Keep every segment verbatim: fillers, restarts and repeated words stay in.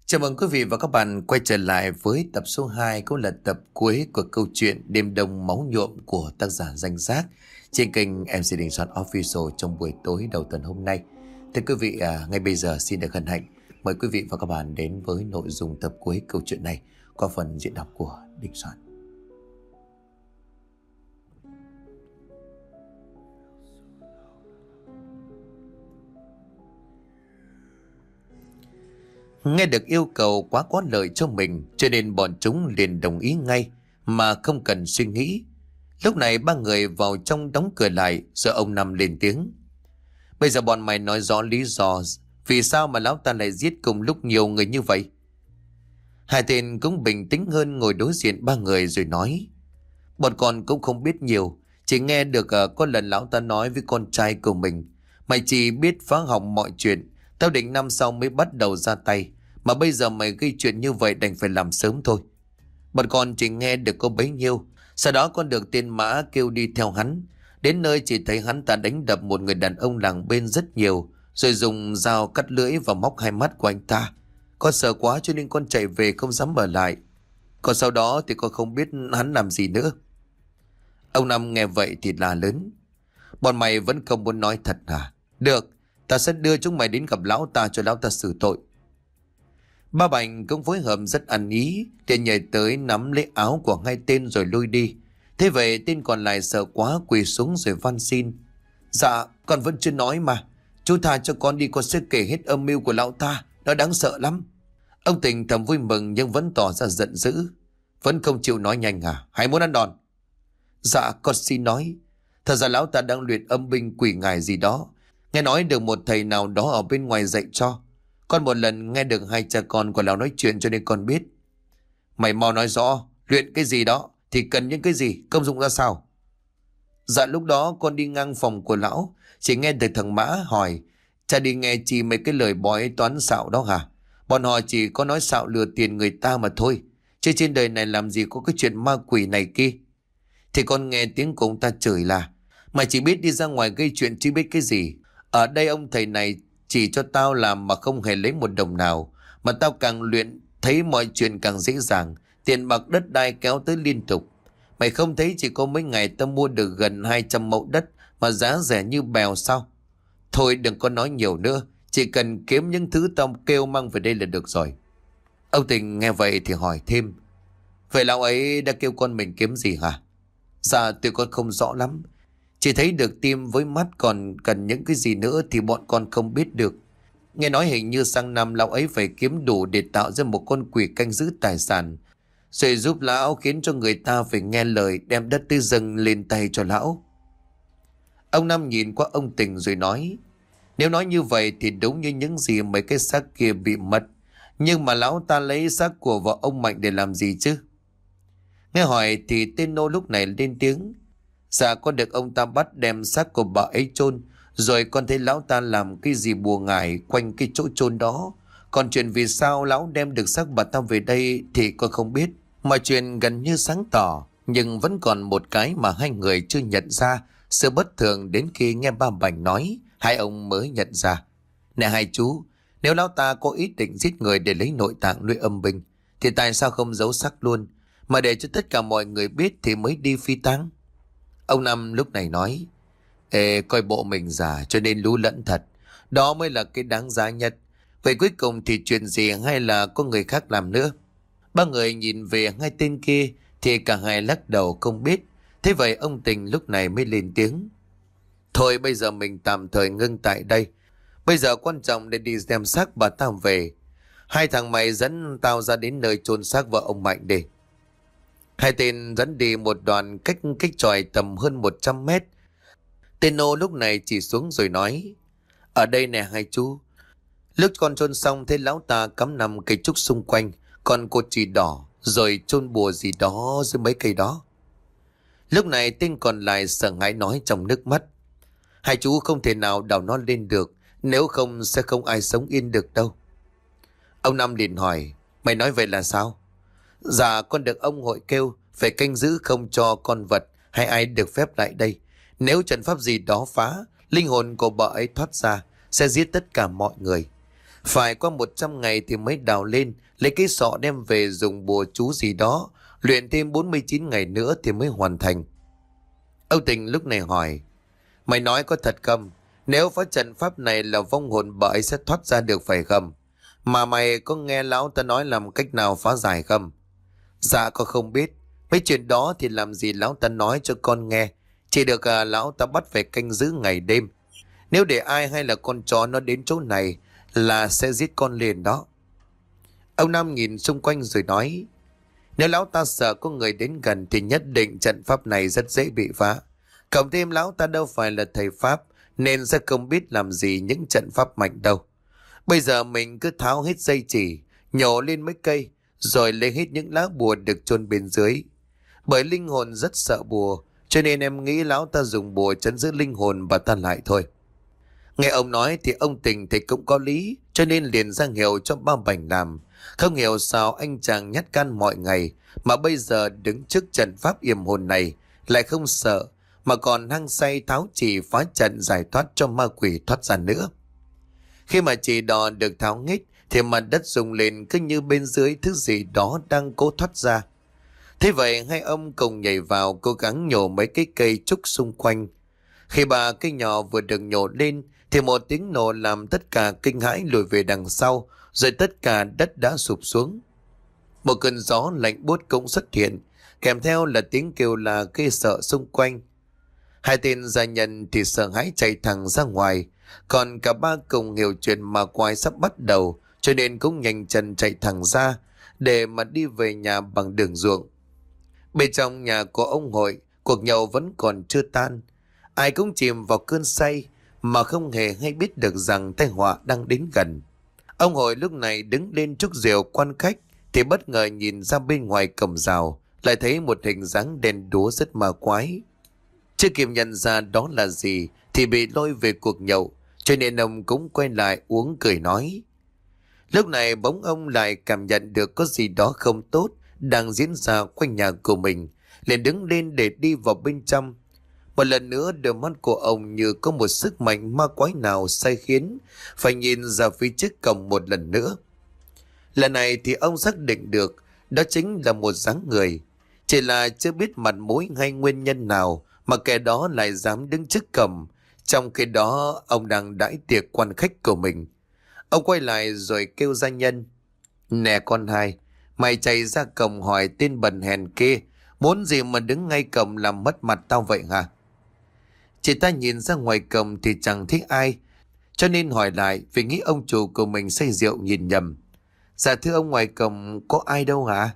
Chào mừng quý vị và các bạn quay trở lại với tập số hai, cũng là tập cuối của câu chuyện Đêm Đông Máu Nhuộm của tác giả Danh Giác trên kênh em xê Đình Soạn Official trong buổi tối đầu tuần hôm nay. Thưa quý vị, à, ngay bây giờ xin được hân hạnh mời quý vị và các bạn đến với nội dung tập cuối câu chuyện này qua phần diễn đọc của Đình Soạn. Nghe được yêu cầu quá có lợi cho mình, cho nên bọn chúng liền đồng ý ngay mà không cần suy nghĩ. Lúc này ba người vào trong đóng cửa lại, rồi ông Năm lên tiếng: "Bây giờ bọn mày nói rõ lý do vì sao mà lão ta lại giết cùng lúc nhiều người như vậy." Hai tên cũng bình tĩnh hơn, ngồi đối diện ba người rồi nói: "Bọn con cũng không biết nhiều, chỉ nghe được uh, có lần lão ta nói với con trai của mình: Mày chỉ biết phá hỏng mọi chuyện, tao định năm sau mới bắt đầu ra tay, mà bây giờ mày gây chuyện như vậy đành phải làm sớm thôi. Bọn con chỉ nghe được có bấy nhiêu. Sau đó con được tên Mã kêu đi theo hắn. Đến nơi chỉ thấy hắn ta đánh đập một người đàn ông làng bên rất nhiều, rồi dùng dao cắt lưỡi và móc hai mắt của anh ta. Con sợ quá cho nên con chạy về không dám ở lại. Còn sau đó thì con không biết hắn làm gì nữa." Ông Năm nghe vậy thì la lớn: "Bọn mày vẫn không muốn nói thật à? Được, ta sẽ đưa chúng mày đến gặp lão ta cho lão ta xử tội." Ba Bành cũng phối hợp rất ăn ý, thì nhảy tới nắm lấy áo của hai tên rồi lôi đi. Thế vậy tên còn lại sợ quá quỳ xuống rồi van xin: "Dạ, con vẫn chưa nói mà. Chú tha cho con đi, con sẽ kể hết âm mưu của lão ta, nó đáng sợ lắm." Ông Tình thầm vui mừng nhưng vẫn tỏ ra giận dữ: "Vẫn không chịu nói nhanh à? Hay muốn ăn đòn?" "Dạ, con xin nói. Thật ra lão ta đang luyện âm binh quỷ ngài gì đó. Nghe nói được một thầy nào đó ở bên ngoài dạy cho. Con một lần nghe được hai cha con của lão nói chuyện cho nên con biết." "Mày mau nói rõ, luyện cái gì đó thì cần những cái gì, công dụng ra sao?" "Dạ, lúc đó con đi ngang phòng của lão, chỉ nghe được thằng Mã hỏi: Cha đi nghe chi mấy cái lời bói toán xạo đó hả? Bọn họ chỉ có nói xạo lừa tiền người ta mà thôi, chứ trên đời này làm gì có cái chuyện ma quỷ này kia. Thì con nghe tiếng của ông ta chửi là: Mày chỉ biết đi ra ngoài gây chuyện chứ biết cái gì. Ở đây ông thầy này chỉ cho tao làm mà không hề lấy một đồng nào, mà tao càng luyện thấy mọi chuyện càng dễ dàng, tiền bạc đất đai kéo tới liên tục. Mày không thấy chỉ có mấy ngày tao mua được gần hai trăm mẫu đất mà giá rẻ như bèo sao? Thôi đừng có nói nhiều nữa, chỉ cần kiếm những thứ tao kêu mang về đây là được rồi." Ông Tình nghe vậy thì hỏi thêm: "Vậy lão ấy đã kêu con mình kiếm gì hả?" "Dạ, tụi con không rõ lắm. Chỉ thấy được tim với mắt, còn cần những cái gì nữa thì bọn con không biết được. Nghe nói hình như sang năm lão ấy phải kiếm đủ để tạo ra một con quỷ canh giữ tài sản, rồi giúp lão khiến cho người ta phải nghe lời đem đất tư dâng lên tay cho lão." Ông Năm nhìn qua ông Tình rồi nói: "Nếu nói như vậy thì đúng như những gì mấy cái xác kia bị mất. Nhưng mà lão ta lấy xác của vợ ông Mạnh để làm gì chứ?" Nghe hỏi thì tên nô lúc này lên tiếng: "Dạ, con được ông ta bắt đem xác của bà ấy chôn, rồi con thấy lão ta làm cái gì bùa ngải quanh cái chỗ chôn đó. Còn chuyện vì sao lão đem được xác bà ta về đây thì con không biết." Mọi chuyện gần như sáng tỏ, nhưng vẫn còn một cái mà hai người chưa nhận ra sự bất thường, đến khi nghe ba Bành nói, hai ông mới nhận ra. "Nè hai chú, nếu lão ta có ý định giết người để lấy nội tạng nuôi âm binh, thì tại sao không giấu xác luôn, mà để cho tất cả mọi người biết thì mới đi phi tang?" Ông Năm lúc này nói: "Ê, coi bộ mình già cho nên lú lẫn thật. Đó mới là cái đáng giá nhất. Vậy cuối cùng thì chuyện gì, hay là có người khác làm nữa?" Ba người nhìn về hai tên kia thì cả hai lắc đầu không biết. Thế vậy ông Tình lúc này mới lên tiếng: "Thôi bây giờ mình tạm thời ngưng tại đây. Bây giờ quan trọng để đi xem xác bà ta về. Hai thằng mày dẫn tao ra đến nơi chôn xác vợ ông Mạnh đi." Hai tên dẫn đi một đoạn cách cách tròi tầm hơn một trăm mét. Tên nô lúc này chỉ xuống rồi nói: "Ở đây nè hai chú. Lúc con chôn xong thấy lão ta cắm nằm cây trúc xung quanh, còn cột chì đỏ, rồi chôn bùa gì đó dưới mấy cây đó." Lúc này tên còn lại sợ hãi nói trong nước mắt: "Hai chú không thể nào đào nó lên được, nếu không sẽ không ai sống yên được đâu." Ông Năm liền hỏi: "Mày nói vậy là sao?" "Dạ, con được ông hội kêu phải canh giữ không cho con vật hay ai được phép lại đây. Nếu trận pháp gì đó phá, linh hồn của bà ấy thoát ra sẽ giết tất cả mọi người. Phải qua một trăm ngày thì mới đào lên, lấy cái sọ đem về dùng bùa chú gì đó, luyện thêm bốn mươi chín ngày nữa thì mới hoàn thành. Âu Tình lúc này hỏi, mày nói có thật không? Nếu phá trận pháp này là vong hồn bà ấy sẽ thoát ra được phải không? Mà mày có nghe lão ta nói làm cách nào phá giải không? Dạ con không biết. Mấy chuyện đó thì làm gì lão ta nói cho con nghe. Chỉ được à, lão ta bắt phải canh giữ ngày đêm. Nếu để ai hay là con chó nó đến chỗ này là sẽ giết con liền đó. Ông Nam nhìn xung quanh rồi nói, nếu lão ta sợ có người đến gần thì nhất định trận pháp này rất dễ bị phá. Cộng thêm lão ta đâu phải là thầy pháp nên sẽ không biết làm gì những trận pháp mạnh đâu. Bây giờ mình cứ tháo hết dây chỉ, nhổ lên mấy cây, rồi lấy hết những lá bùa được chôn bên dưới. Bởi linh hồn rất sợ bùa, cho nên em nghĩ lão ta dùng bùa trấn giữ linh hồn bà ta lại thôi. Nghe ông nói thì ông Tình thì cũng có lý, cho nên liền ra hiệu cho ba Bảnh làm. Không hiểu sao anh chàng nhát gan mọi ngày, mà bây giờ đứng trước trận pháp yểm hồn này, lại không sợ, mà còn hăng say tháo chỉ phá trận giải thoát cho ma quỷ thoát ra nữa. Khi mà chỉ đò được tháo nghít, thì mặt đất rung lên cứ như bên dưới thứ gì đó đang cố thoát ra. Thế vậy hai ông cùng nhảy vào cố gắng nhổ mấy cái cây trúc xung quanh. Khi ba cây nhỏ vừa được nhổ lên thì một tiếng nổ làm tất cả kinh hãi lùi về đằng sau, rồi tất cả đất đã sụp xuống. Một cơn gió lạnh buốt cũng xuất hiện, kèm theo là tiếng kêu là ghê sợ xung quanh. Hai tên gia nhân thì sợ hãi chạy thẳng ra ngoài, còn cả ba cùng hiểu chuyện mà quái sắp bắt đầu, cho nên cũng nhanh chân chạy thẳng ra để mà đi về nhà bằng đường ruộng. Bên trong nhà của ông Hội, cuộc nhậu vẫn còn chưa tan. Ai cũng chìm vào cơn say mà không hề hay biết được rằng tai họa đang đến gần. Ông Hội lúc này đứng lên trúc rượu quan khách thì bất ngờ nhìn ra bên ngoài cổng rào, lại thấy một hình dáng đen đúa rất ma quái. Chưa kịp nhận ra đó là gì thì bị lôi về cuộc nhậu, cho nên ông cũng quay lại uống cười nói. Lúc này bỗng ông lại cảm nhận được có gì đó không tốt đang diễn ra quanh nhà của mình, liền đứng lên để đi vào bên trong. Một lần nữa đôi mắt của ông như có một sức mạnh ma quái nào sai khiến phải nhìn ra phía trước cổng một lần nữa. Lần này thì ông xác định được đó chính là một dáng người, chỉ là chưa biết mặt mũi hay nguyên nhân nào mà kẻ đó lại dám đứng trước cổng, trong khi đó ông đang đãi tiệc quan khách của mình. Ông quay lại rồi kêu gia nhân, nè con hai, mày chạy ra cổng hỏi tên bần hèn kia, muốn gì mà đứng ngay cổng làm mất mặt tao vậy hả? Chị ta nhìn ra ngoài cổng thì chẳng thấy ai, cho nên hỏi lại vì nghĩ ông chủ của mình say rượu nhìn nhầm. Dạ thưa ông, ngoài cổng có ai đâu hả?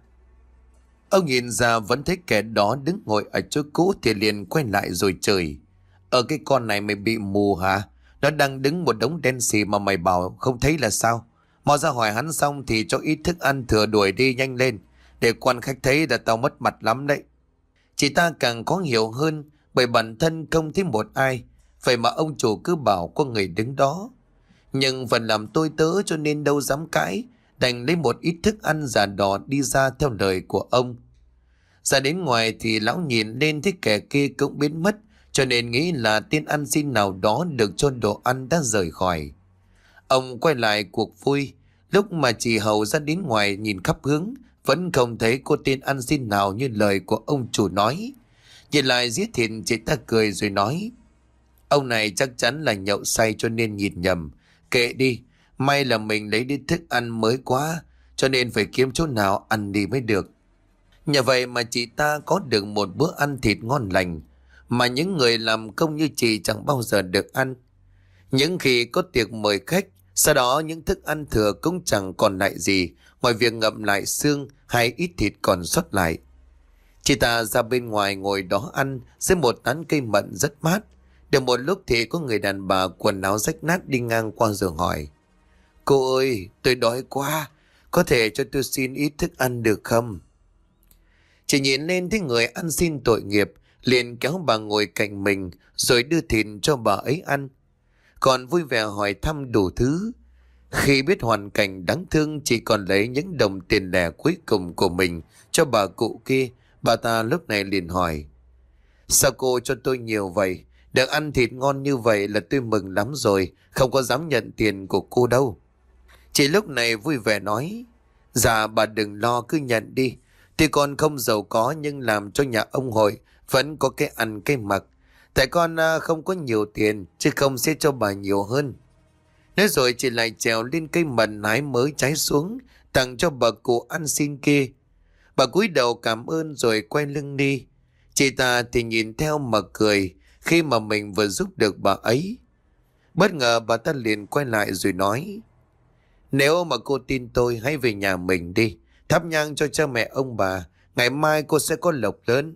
Ông nhìn ra vẫn thấy kẻ đó đứng ngồi ở chỗ cũ thì liền quay lại rồi chửi. Ở cái con này mày bị mù hả? Nó đang đứng một đống đen xì mà mày bảo không thấy là sao? Mau ra hỏi hắn xong thì cho ít thức ăn thừa đuổi đi nhanh lên, để quan khách thấy là tao mất mặt lắm đấy. Chị ta càng có hiểu hơn, bởi bản thân không thấy một ai, vậy mà ông chủ cứ bảo có người đứng đó. Nhưng phần làm tôi tớ cho nên đâu dám cãi, đành lấy một ít thức ăn giả đò đi ra theo lời của ông. Ra đến ngoài thì lão nhìn lên thấy kẻ kia cũng biến mất, cho nên nghĩ là tên ăn xin nào đó được cho đồ ăn đã rời khỏi. Ông quay lại cuộc vui, lúc mà chị hầu ra đến ngoài nhìn khắp hướng, vẫn không thấy cô tên ăn xin nào như lời của ông chủ nói. Nhìn lại giết thịt, chị ta cười rồi nói, ông này chắc chắn là nhậu say cho nên nhìn nhầm. Kệ đi, may là mình lấy đi thức ăn mới quá, cho nên phải kiếm chỗ nào ăn đi mới được. Nhờ vậy mà chị ta có được một bữa ăn thịt ngon lành, mà những người làm công như chị chẳng bao giờ được ăn. Những khi có tiệc mời khách, sau đó những thức ăn thừa cũng chẳng còn lại gì ngoài việc ngậm lại xương hay ít thịt còn sót lại. Chị ta ra bên ngoài ngồi đó ăn dưới một tán cây mận rất mát. Được một lúc thì có người đàn bà quần áo rách nát đi ngang qua giường hỏi, cô ơi, tôi đói quá, có thể cho tôi xin ít thức ăn được không? Chị nhìn lên thấy người ăn xin tội nghiệp, liền kéo bà ngồi cạnh mình rồi đưa thịt cho bà ấy ăn, còn vui vẻ hỏi thăm đủ thứ. Khi biết hoàn cảnh đáng thương, chỉ còn lấy những đồng tiền lẻ cuối cùng của mình cho bà cụ kia. Bà ta lúc này liền hỏi, sao cô cho tôi nhiều vậy? Được ăn thịt ngon như vậy là tôi mừng lắm rồi, không có dám nhận tiền của cô đâu. Chị lúc này vui vẻ nói, dạ bà đừng lo, cứ nhận đi. Tuy con không giàu có nhưng làm cho nhà ông Hội vẫn có cái ăn cái mặc. Tại con à, không có nhiều tiền chứ không sẽ cho bà nhiều hơn. Nói rồi chị lại trèo lên cây mận hái mới trái xuống, tặng cho bà cụ ăn xin kia. Bà cúi đầu cảm ơn rồi quay lưng đi. Chị ta thì nhìn theo mà cười khi mà mình vừa giúp được bà ấy. Bất ngờ bà ta liền quay lại rồi nói, nếu mà cô tin tôi, hãy về nhà mình đi, thắp nhang cho cha mẹ ông bà, ngày mai cô sẽ có lộc lớn.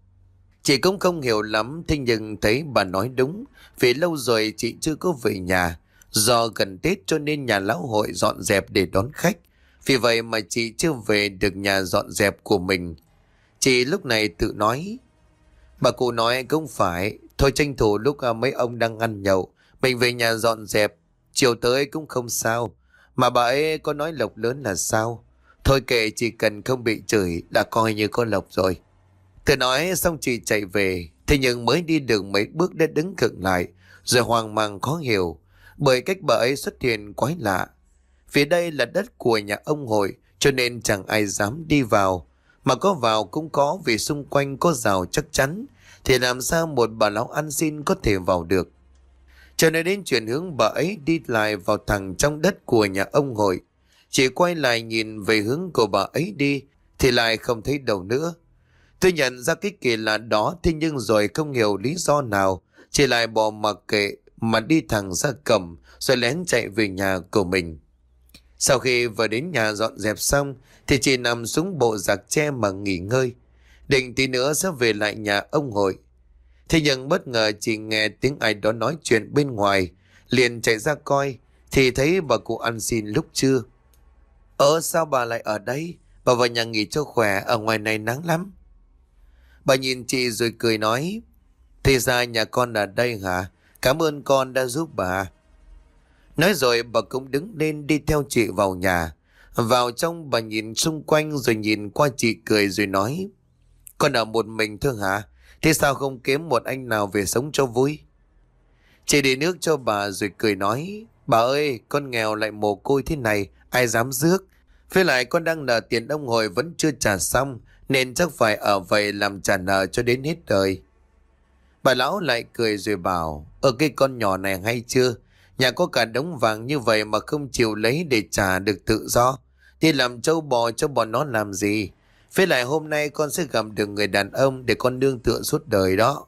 Chị cũng không hiểu lắm, thế nhưng thấy bà nói đúng, vì lâu rồi chị chưa có về nhà. Do gần Tết cho nên nhà lão Hội dọn dẹp để đón khách, vì vậy mà chị chưa về được nhà dọn dẹp của mình. Chị lúc này tự nói, bà cụ nói cũng phải, thôi tranh thủ lúc à, mấy ông đang ăn nhậu, mình về nhà dọn dẹp, chiều tới cũng không sao. Mà bà ấy có nói lộc lớn là sao? Thôi kệ, chỉ cần không bị chửi đã coi như có lộc rồi. Từ nói xong chị chạy về, thế nhưng mới đi được mấy bước đã đứng khựng lại, rồi hoang mang khó hiểu, bởi cách bà ấy xuất hiện quái lạ. Phía đây là đất của nhà ông Hội, cho nên chẳng ai dám đi vào, mà có vào cũng có vì xung quanh có rào chắc chắn, thì làm sao một bà lão ăn xin có thể vào được. Cho nên đến chuyển hướng bà ấy đi lại vào thẳng trong đất của nhà ông Hội. Chị quay lại nhìn về hướng của bà ấy đi thì lại không thấy đâu nữa. Tôi nhận ra cái kỳ lạ đó, thế nhưng rồi không hiểu lý do nào, chị lại bỏ mặc kệ mà đi thẳng ra cổng rồi lén chạy về nhà của mình. Sau khi vừa đến nhà dọn dẹp xong thì chị nằm xuống bộ giạc tre mà nghỉ ngơi, định tí nữa sẽ về lại nhà ông Hội. Thế nhưng bất ngờ chị nghe tiếng ai đó nói chuyện bên ngoài, liền chạy ra coi thì thấy bà cụ ăn xin lúc trưa. Ờ sao bà lại ở đây? Bà vào nhà nghỉ cho khỏe, ở ngoài này nắng lắm. Bà nhìn chị rồi cười nói, thì ra nhà con ở đây hả? Cảm ơn con đã giúp bà. Nói rồi bà cũng đứng lên đi theo chị vào nhà. Vào trong bà nhìn xung quanh rồi nhìn qua chị cười rồi nói, con ở một mình thôi hả? Thế sao không kiếm một anh nào về sống cho vui? Chị đi nước cho bà rồi cười nói, bà ơi, con nghèo lại mồ côi thế này, ai dám rước? Với lại con đang nợ tiền ông Hồi vẫn chưa trả xong, nên chắc phải ở vậy làm trả nợ cho đến hết đời. Bà lão lại cười rồi bảo, ở cái con nhỏ này hay chưa? Nhà có cả đống vàng như vậy mà không chịu lấy để trả được tự do, thì làm trâu bò cho bọn nó làm gì? Với lại hôm nay con sẽ gặp được người đàn ông để con nương tựa suốt đời đó.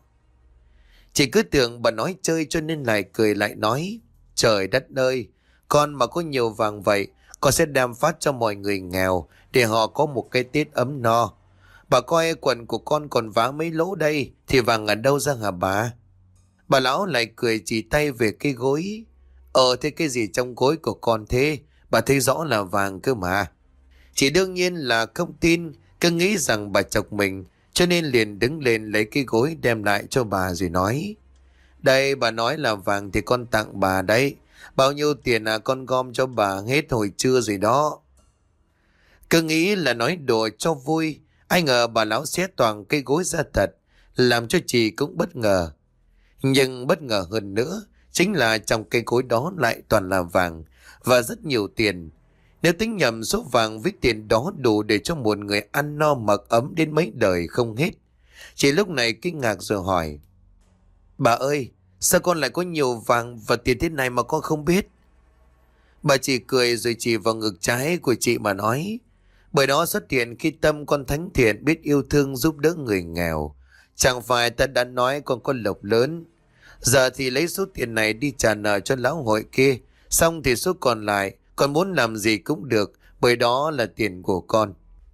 Chị cứ tưởng bà nói chơi cho nên lại cười lại nói, trời đất ơi, con mà có nhiều vàng vậy, con sẽ đem phát cho mọi người nghèo để họ có một cái Tết ấm no. Bà coi quần của con còn vá mấy lỗ đây, thì vàng ở đâu ra hả bà? Bà lão lại cười chỉ tay về cái gối. Ờ thế cái gì trong gối của con thế? Bà thấy rõ là vàng cơ mà. Chị đương nhiên là không tin, cứ nghĩ rằng bà chọc mình, cho nên liền đứng lên lấy cái gối đem lại cho bà rồi nói, đây bà nói là vàng thì con tặng bà đấy. Bao nhiêu tiền à, con gom cho bà hết hồi trưa rồi đó. Cứ nghĩ là nói đùa cho vui, ai ngờ bà lão xé toàn cái gối ra thật, làm cho chị cũng bất ngờ. Nhưng bất ngờ hơn nữa chính là trong cây gối đó lại toàn là vàng và rất nhiều tiền. Nếu tính nhầm số vàng với tiền đó đủ để cho một người ăn no mặc ấm đến mấy đời không hết. Chị lúc này kinh ngạc rồi hỏi, bà ơi, sao con lại có nhiều vàng và tiền thế này mà con không biết? Bà chỉ cười rồi chỉ vào ngực trái của chị mà nói, bởi đó xuất hiện khi tâm con thánh thiện biết yêu thương giúp đỡ người nghèo. Chẳng phải ta đã nói con có lộc lớn. Giờ thì lấy số tiền này đi trả nợ cho lão Hội kia, xong thì số còn lại con muốn làm gì cũng được, bởi đó là tiền của con.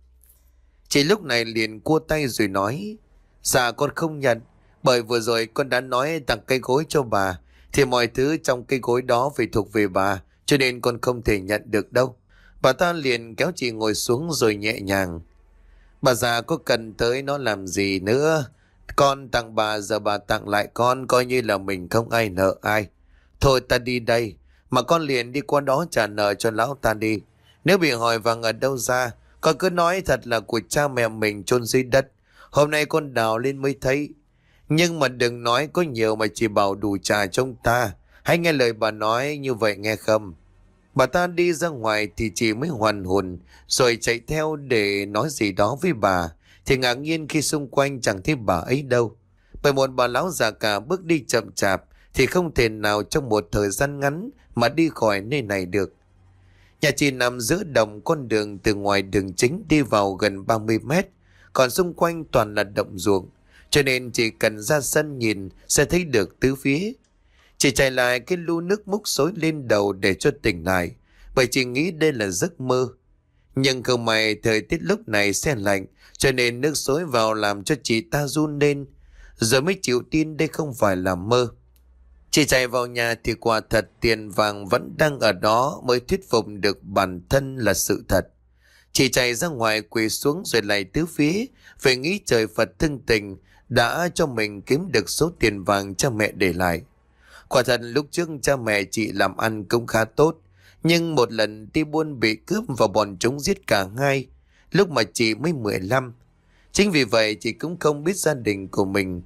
Chị lúc này liền cua tay rồi nói, dạ con không nhận, bởi vừa rồi con đã nói tặng cây gối cho bà, thì mọi thứ trong cây gối đó phải thuộc về bà, cho nên con không thể nhận được đâu. Bà ta liền kéo chị ngồi xuống rồi nhẹ nhàng, bà già có cần tới nó làm gì nữa? Con tặng bà, giờ bà tặng lại con, coi như là mình không ai nợ ai. Thôi ta đi đây, mà con liền đi qua đó trả nợ cho lão ta đi. Nếu bị hỏi vàng ở đâu ra, con cứ nói thật là của cha mẹ mình chôn dưới đất. Hôm nay con đào lên mới thấy. Nhưng mà đừng nói có nhiều mà chỉ bảo đủ trả cho ông ta. Hãy nghe lời bà nói như vậy nghe không? Bà ta đi ra ngoài thì chị mới hoàn hồn, rồi chạy theo để nói gì đó với bà, thì ngạc nhiên khi xung quanh chẳng thấy bà ấy đâu. Bởi một bà lão già cả bước đi chậm chạp thì không thể nào trong một thời gian ngắn mà đi khỏi nơi này được. Nhà chị nằm giữa đồng, con đường từ ngoài đường chính đi vào gần ba mươi mét, còn xung quanh toàn là động ruộng, cho nên chỉ cần ra sân nhìn sẽ thấy được tứ phía. Chị chạy lại cái lu nước múc xối lên đầu để cho tỉnh lại, bởi chị nghĩ đây là giấc mơ. Nhưng không may thời tiết lúc này se lạnh, cho nên nước xối vào làm cho chị ta run lên, rồi mới chịu tin đây không phải là mơ. Chị chạy vào nhà thì quả thật tiền vàng vẫn đang ở đó, mới thuyết phục được bản thân là sự thật. Chị chạy ra ngoài quỳ xuống rồi lạy tứ phía, phải nghĩ trời Phật thương tình đã cho mình kiếm được số tiền vàng cha mẹ để lại. Quả thật lúc trước cha mẹ chị làm ăn cũng khá tốt, nhưng một lần đi buôn bị cướp và bọn chúng giết cả hai, lúc mà chị mới mười lăm. Chính vì vậy chị cũng không biết gia đình của mình.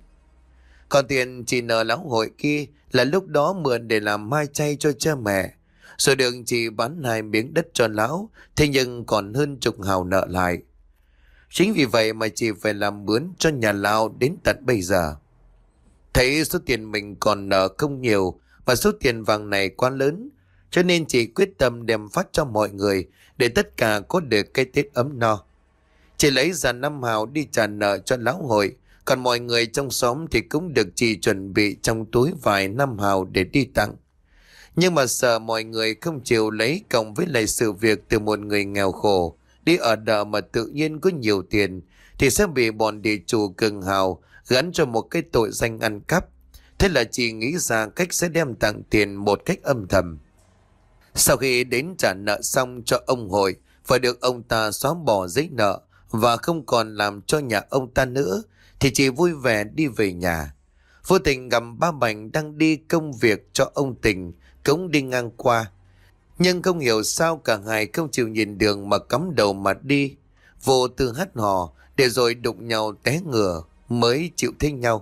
Còn tiền chị nợ lão hội kia là lúc đó mượn để làm mai chay cho cha mẹ, rồi được chị bán hai miếng đất cho lão, thế nhưng còn hơn chục hào nợ lại. Chính vì vậy mà chị phải làm mướn cho nhà lão đến tận bây giờ. Thấy số tiền mình còn nợ không nhiều và số tiền vàng này quá lớn, cho nên chị quyết tâm đem phát cho mọi người để tất cả có được cái Tết ấm no. Chị lấy ra năm hào đi trả nợ cho lão hội, còn mọi người trong xóm thì cũng được chị chuẩn bị trong túi vài năm hào để đi tặng. Nhưng mà sợ mọi người không chịu lấy, cộng với lại sự việc từ một người nghèo khổ đi ở đợ mà tự nhiên có nhiều tiền, thì sẽ bị bọn địa chủ cường hào gắn cho một cái tội danh ăn cắp. Thế là chị nghĩ ra cách sẽ đem tặng tiền một cách âm thầm. Sau khi đến trả nợ xong cho ông hội và được ông ta xóa bỏ giấy nợ và không còn làm cho nhà ông ta nữa, thì chị vui vẻ đi về nhà. Vô tình gặp ba Bảnh đang đi công việc cho ông Tình, cũng đi ngang qua. Nhưng không hiểu sao cả hai không chịu nhìn đường mà cắm đầu mà đi, vô tư hắt hò để rồi đụng nhau té ngửa mới chịu thấy nhau.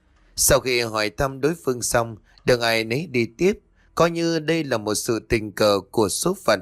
Sau khi hỏi thăm đối phương xong, đừng ai nấy đi tiếp, coi như đây là một sự tình cờ của số phận.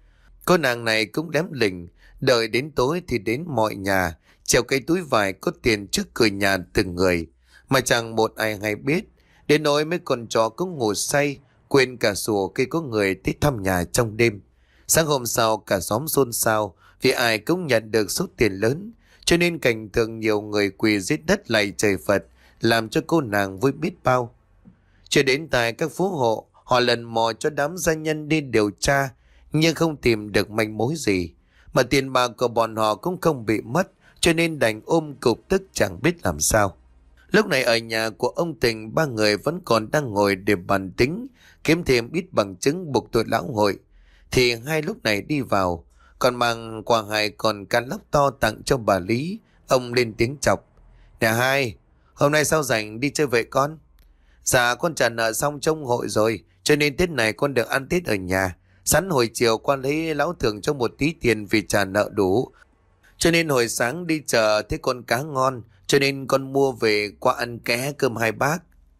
Cô nàng này cũng lém lỉnh, đợi đến tối thì đến mọi nhà, treo cái túi vải có tiền trước cửa nhà từng người, mà chẳng một ai hay biết. Đến nỗi mấy con chó cũng ngủ say, quên cả sủa khi có người tới thăm nhà trong đêm. Sáng hôm sau cả xóm xôn xao vì ai cũng nhận được số tiền lớn, cho nên cảnh tượng nhiều người quỳ dưới đất lạy trời Phật làm cho cô nàng vui biết bao. Chưa đến tại các phú hộ, họ lần mò cho đám gia nhân đi điều tra, nhưng không tìm được manh mối gì, mà tiền bạc của bọn họ cũng không bị mất, cho nên đành ôm cục tức chẳng biết làm sao. Lúc này ở nhà của ông Tình, ba người vẫn còn đang ngồi để bàn tính kiếm thêm ít bằng chứng buộc tội lão hội, thì hai lúc này đi vào, còn mang quà hai còn can lóc to tặng cho bà Lý. Ông lên tiếng chọc: "Nè hai, hôm nay sao rảnh đi chơi vậy con?" "Dạ con trả nợ xong trong hội rồi, cho nên Tết này con được ăn Tết ở nhà. Sẵn hồi chiều con lấy lão thưởng cho một tí tiền vì trả nợ đủ, cho nên hồi sáng đi chợ thấy con cá ngon, cho nên con mua về qua ăn ké cơm hai bác."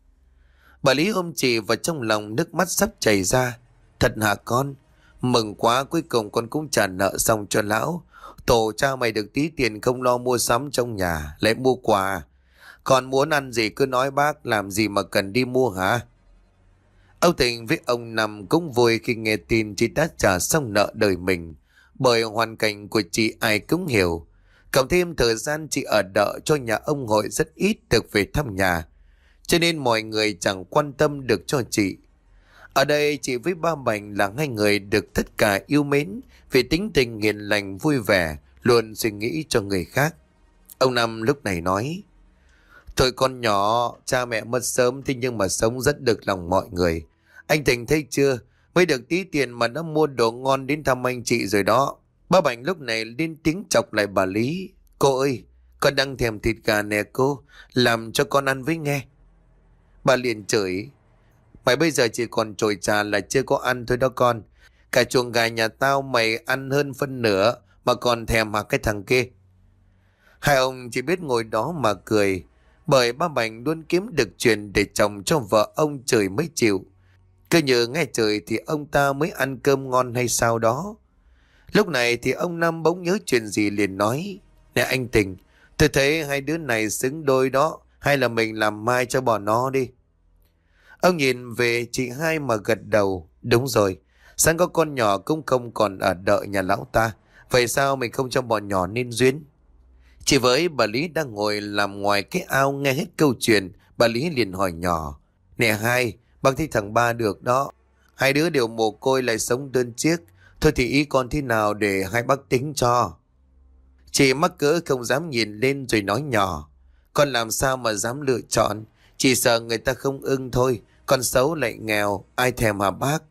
Bà Lý ôm chị vào trong lòng, nước mắt sắp chảy ra. "Thật hả con? Mừng quá, cuối cùng con cũng trả nợ xong cho lão. Tổ cha mày được tí tiền không lo mua sắm trong nhà, lại mua quà. Con muốn ăn gì cứ nói bác, làm gì mà cần đi mua hả?" Âu Tình với ông Năm cũng vui khi nghe tin chị đã trả xong nợ đời mình, bởi hoàn cảnh của chị ai cũng hiểu. Cộng thêm thời gian chị ở đợ cho nhà ông hội rất ít được về thăm nhà, cho nên mọi người chẳng quan tâm được cho chị. Ở đây chị với ba Bảnh là hai người được tất cả yêu mến vì tính tình hiền lành vui vẻ, luôn suy nghĩ cho người khác. Ông Năm lúc này nói: "Thôi con nhỏ, cha mẹ mất sớm, thế nhưng mà sống rất được lòng mọi người. Anh Tình thấy chưa, mới được tí tiền mà nó mua đồ ngon đến thăm anh chị rồi đó." Ba Bảnh lúc này lên tiếng chọc lại bà Lý: "Cô ơi, con đang thèm thịt gà nè cô, làm cho con ăn với nghe." Bà liền chửi: "Mày bây giờ chỉ còn chổi trà là chưa có ăn thôi đó con. Cả chuồng gà nhà tao mày ăn hơn phân nửa mà còn thèm hả cái thằng kia?" Hai ông chỉ biết ngồi đó mà cười, bởi ba Bảnh luôn kiếm được chuyện để chồng cho vợ ông chửi mới chịu. Cứ như nghe trời thì ông ta mới ăn cơm ngon hay sao đó. Lúc này thì ông Năm bỗng nhớ chuyện gì liền nói: Nè anh Tình, tôi thấy hai đứa này xứng đôi đó, hay là mình làm mai cho bọn nó đi. Ông nhìn về chị hai mà gật đầu: Đúng rồi, sáng có con nhỏ cũng không còn ở đợi nhà lão ta, vậy sao mình không cho bọn nhỏ nên duyên. Chỉ với bà Lý đang ngồi làm ngoài cái ao nghe hết câu chuyện, bà Lý liền hỏi nhỏ: Nè hai, bác thấy thằng ba được đó. Hai đứa đều mồ côi lại sống đơn chiếc. Thôi thì ý con thế nào để hai bác tính cho. Chị mắc cỡ không dám nhìn lên rồi nói nhỏ: Con làm sao mà dám lựa chọn, chỉ sợ người ta không ưng thôi. Con xấu lại nghèo, ai thèm hả bác.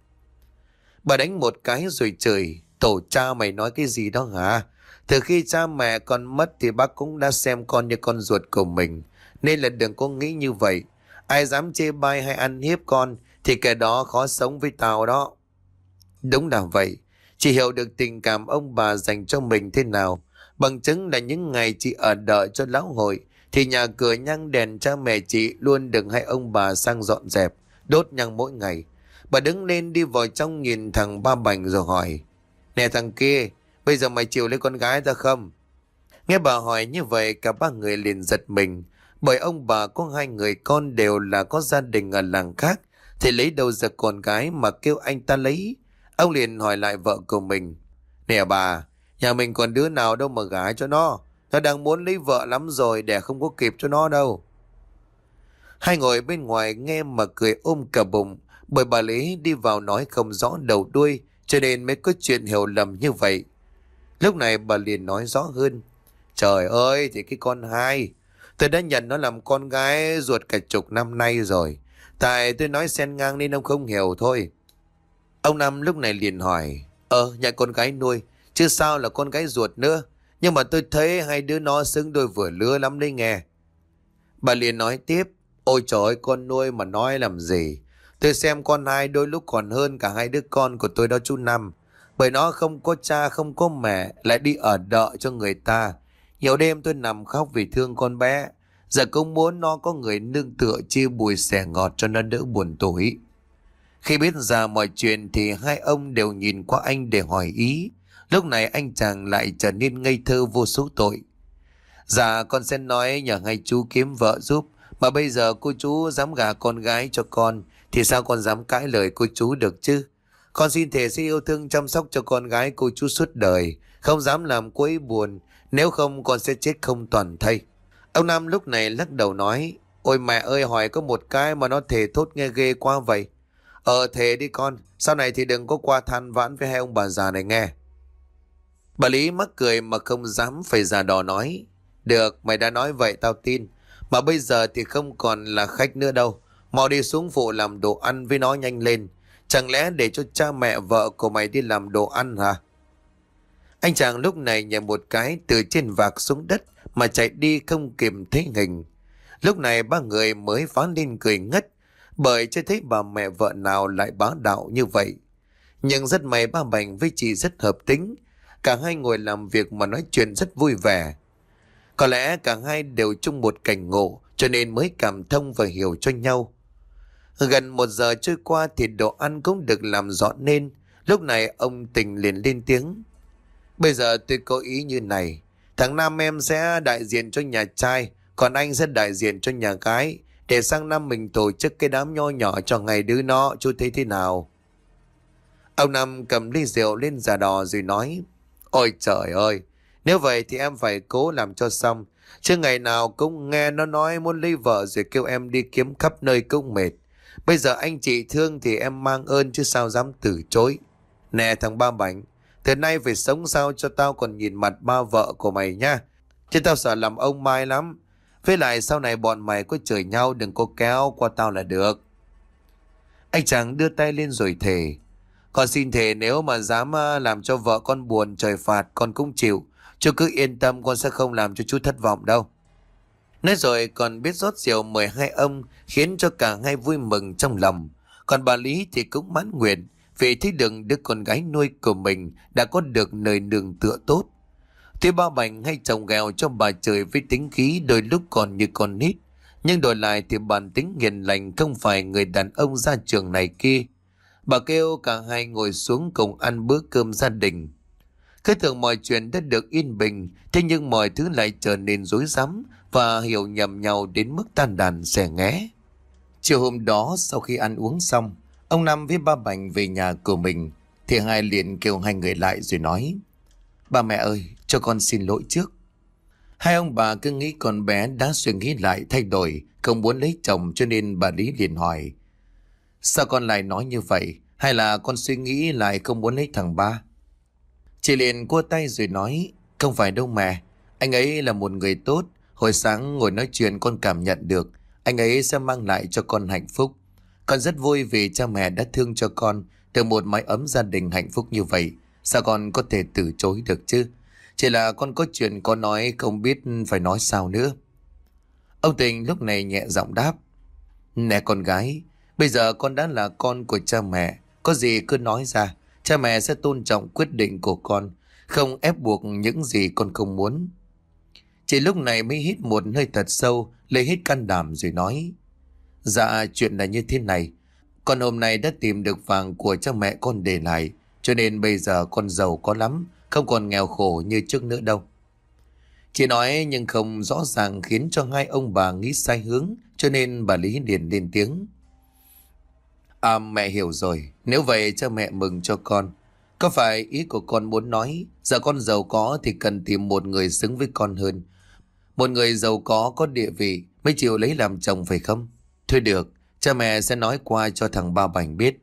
Bà đánh một cái rồi chửi: Tổ cha mày nói cái gì đó hả? Từ khi cha mẹ con mất thì bác cũng đã xem con như con ruột của mình, nên là đừng có nghĩ như vậy. Ai dám chê bai hay ăn hiếp con thì kẻ đó khó sống với tao đó. Đúng là vậy. Chị hiểu được tình cảm ông bà dành cho mình thế nào. Bằng chứng là những ngày chị ở đợi cho lão hội thì nhà cửa nhang đèn cha mẹ chị luôn đừng hay ông bà sang dọn dẹp, đốt nhang mỗi ngày. Bà đứng lên đi vào trong nhìn thằng Ba Bành rồi hỏi: Nè thằng kia, bây giờ mày chịu lấy con gái ta không? Nghe bà hỏi như vậy cả ba người liền giật mình. Bởi ông bà có hai người con đều là có gia đình ở làng khác, thì lấy đâu ra con gái mà kêu anh ta lấy. Ông liền hỏi lại vợ của mình: Nè bà, nhà mình còn đứa nào đâu mà gái cho nó. Nó đang muốn lấy vợ lắm rồi, để không có kịp cho nó đâu. Hai ngồi bên ngoài nghe mà cười ôm cả bụng. Bởi bà Lý đi vào nói không rõ đầu đuôi, cho nên mới có chuyện hiểu lầm như vậy. Lúc này bà liền nói rõ hơn: Trời ơi, thì cái con hai, tôi đã nhận nó làm con gái ruột cả chục năm nay rồi. Tại tôi nói xen ngang nên ông không hiểu thôi. Ông Năm lúc này liền hỏi: Ờ, nhà con gái nuôi, chứ sao là con gái ruột nữa. Nhưng mà tôi thấy hai đứa nó xứng đôi vừa lứa lắm đấy nghe. Bà liền nói tiếp: Ôi trời ơi, con nuôi mà nói làm gì. Tôi xem con hai đôi lúc còn hơn cả hai đứa con của tôi đó chú Năm. Bởi nó không có cha không có mẹ, lại đi ở đợ cho người ta. Nhiều đêm tôi nằm khóc vì thương con bé. Giờ cũng muốn nó có người nương tựa chia bùi xẻ ngọt cho nó đỡ buồn tuổi. Khi biết ra mọi chuyện thì hai ông đều nhìn qua anh để hỏi ý. Lúc này anh chàng lại trở nên ngây thơ vô số tội. Dạ con sẽ nói nhờ hai chú kiếm vợ giúp. Mà bây giờ cô chú dám gả con gái cho con thì sao con dám cãi lời cô chú được chứ. Con xin thề sẽ yêu thương chăm sóc cho con gái cô chú suốt đời, không dám làm cô ấy buồn. Nếu không con sẽ chết không toàn thây. Ông Nam lúc này lắc đầu nói: Ôi mẹ ơi, hỏi có một cái mà nó thề thốt nghe ghê quá vậy. Ờ thề đi con, sau này thì đừng có qua than vãn với hai ông bà già này nghe. Bà Lý mắc cười mà không dám phải giả đò nói: Được, mày đã nói vậy tao tin. Mà bây giờ thì không còn là khách nữa đâu. Mau đi xuống phụ làm đồ ăn với nó nhanh lên. Chẳng lẽ để cho cha mẹ vợ của mày đi làm đồ ăn hả? Anh chàng lúc này nhảy một cái từ trên vạc xuống đất mà chạy đi không kịp thấy hình. Lúc này ba người mới phá lên cười ngất, bởi chưa thấy bà mẹ vợ nào lại bá đạo như vậy. Nhưng rất may ba Bành với chị rất hợp tính. Cả hai ngồi làm việc mà nói chuyện rất vui vẻ. Có lẽ cả hai đều chung một cảnh ngộ, cho nên mới cảm thông và hiểu cho nhau. Gần một giờ trôi qua thì đồ ăn cũng được làm dọn nên. Lúc này ông Tình liền lên tiếng: Bây giờ tôi có ý như này. Thằng Nam em sẽ đại diện cho nhà trai, còn anh sẽ đại diện cho nhà gái. Để sang năm mình tổ chức cái đám nho nhỏ cho ngày đứa nó, chú thấy thế nào? Ông Năm cầm ly rượu lên giả đò rồi nói: Ôi trời ơi, nếu vậy thì em phải cố làm cho xong. Chứ ngày nào cũng nghe nó nói muốn lấy vợ rồi kêu em đi kiếm khắp nơi cũng mệt. Bây giờ anh chị thương thì em mang ơn chứ sao dám từ chối. Nè thằng Ba Bảnh, từ nay phải sống sao cho tao còn nhìn mặt ba vợ của mày nha. Chứ tao sợ làm ông Mai lắm. Với lại sau này bọn mày có chửi nhau đừng có kéo qua tao là được. Anh chàng đưa tay lên rồi thề: Con xin thề nếu mà dám làm cho vợ con buồn trời phạt con cũng chịu. Chú cứ yên tâm, con sẽ không làm cho chú thất vọng đâu. Nói rồi còn biết rót rượu mời hai ông, khiến cho cả hai vui mừng trong lòng. Còn bà Lý thì cũng mãn nguyện, vì thấy đừng đứa con gái nuôi của mình đã có được nơi nương tựa tốt. Tuy ba Bành hay chồng ghẹo cho bà trời với tính khí đôi lúc còn như con nít, nhưng đổi lại thì bản tính hiền lành không phải người đàn ông ra trường này kia. Bà kêu cả hai ngồi xuống cùng ăn bữa cơm gia đình. Cứ tưởng mọi chuyện đã được yên bình, thế nhưng mọi thứ lại trở nên rối rắm và hiểu nhầm nhau đến mức tan đàn xẻ nghé. Chiều hôm đó sau khi ăn uống xong, ông Năm với ba Bảnh về nhà của mình, thì hai liền kêu hai người lại rồi nói: Ba mẹ ơi, cho con xin lỗi trước. Hai ông bà cứ nghĩ con bé đã suy nghĩ lại thay đổi, không muốn lấy chồng, cho nên bà Lý liền hỏi: Sao con lại nói như vậy? Hay là con suy nghĩ lại không muốn lấy thằng ba? Chị liền cua tay rồi nói: Không phải đâu mẹ, anh ấy là một người tốt. Hồi sáng ngồi nói chuyện con cảm nhận được anh ấy sẽ mang lại cho con hạnh phúc. Con rất vui vì cha mẹ đã thương cho con được một mái ấm gia đình hạnh phúc như vậy. Sao con có thể từ chối được chứ? Chỉ là con có chuyện con nói không biết phải nói sao nữa. Ông Tình lúc này nhẹ giọng đáp: Nè con gái, bây giờ con đã là con của cha mẹ, có gì cứ nói ra. Cha mẹ sẽ tôn trọng quyết định của con, không ép buộc những gì con không muốn. Chị lúc này mới hít một hơi thật sâu, lấy hết can đảm rồi nói: Dạ chuyện là như thế này. Con hôm nay đã tìm được vàng của cha mẹ con để lại, cho nên bây giờ con giàu có lắm, không còn nghèo khổ như trước nữa đâu. Chị nói nhưng không rõ ràng, khiến cho hai ông bà nghĩ sai hướng, cho nên bà Lý liền lên tiếng: À mẹ hiểu rồi, nếu vậy cha mẹ mừng cho con. Có phải ý của con muốn nói giờ con giàu có thì cần tìm một người xứng với con hơn, một người giàu có có địa vị mới chịu lấy làm chồng phải không? Thôi được, cha mẹ sẽ nói qua cho thằng Ba Bảnh biết.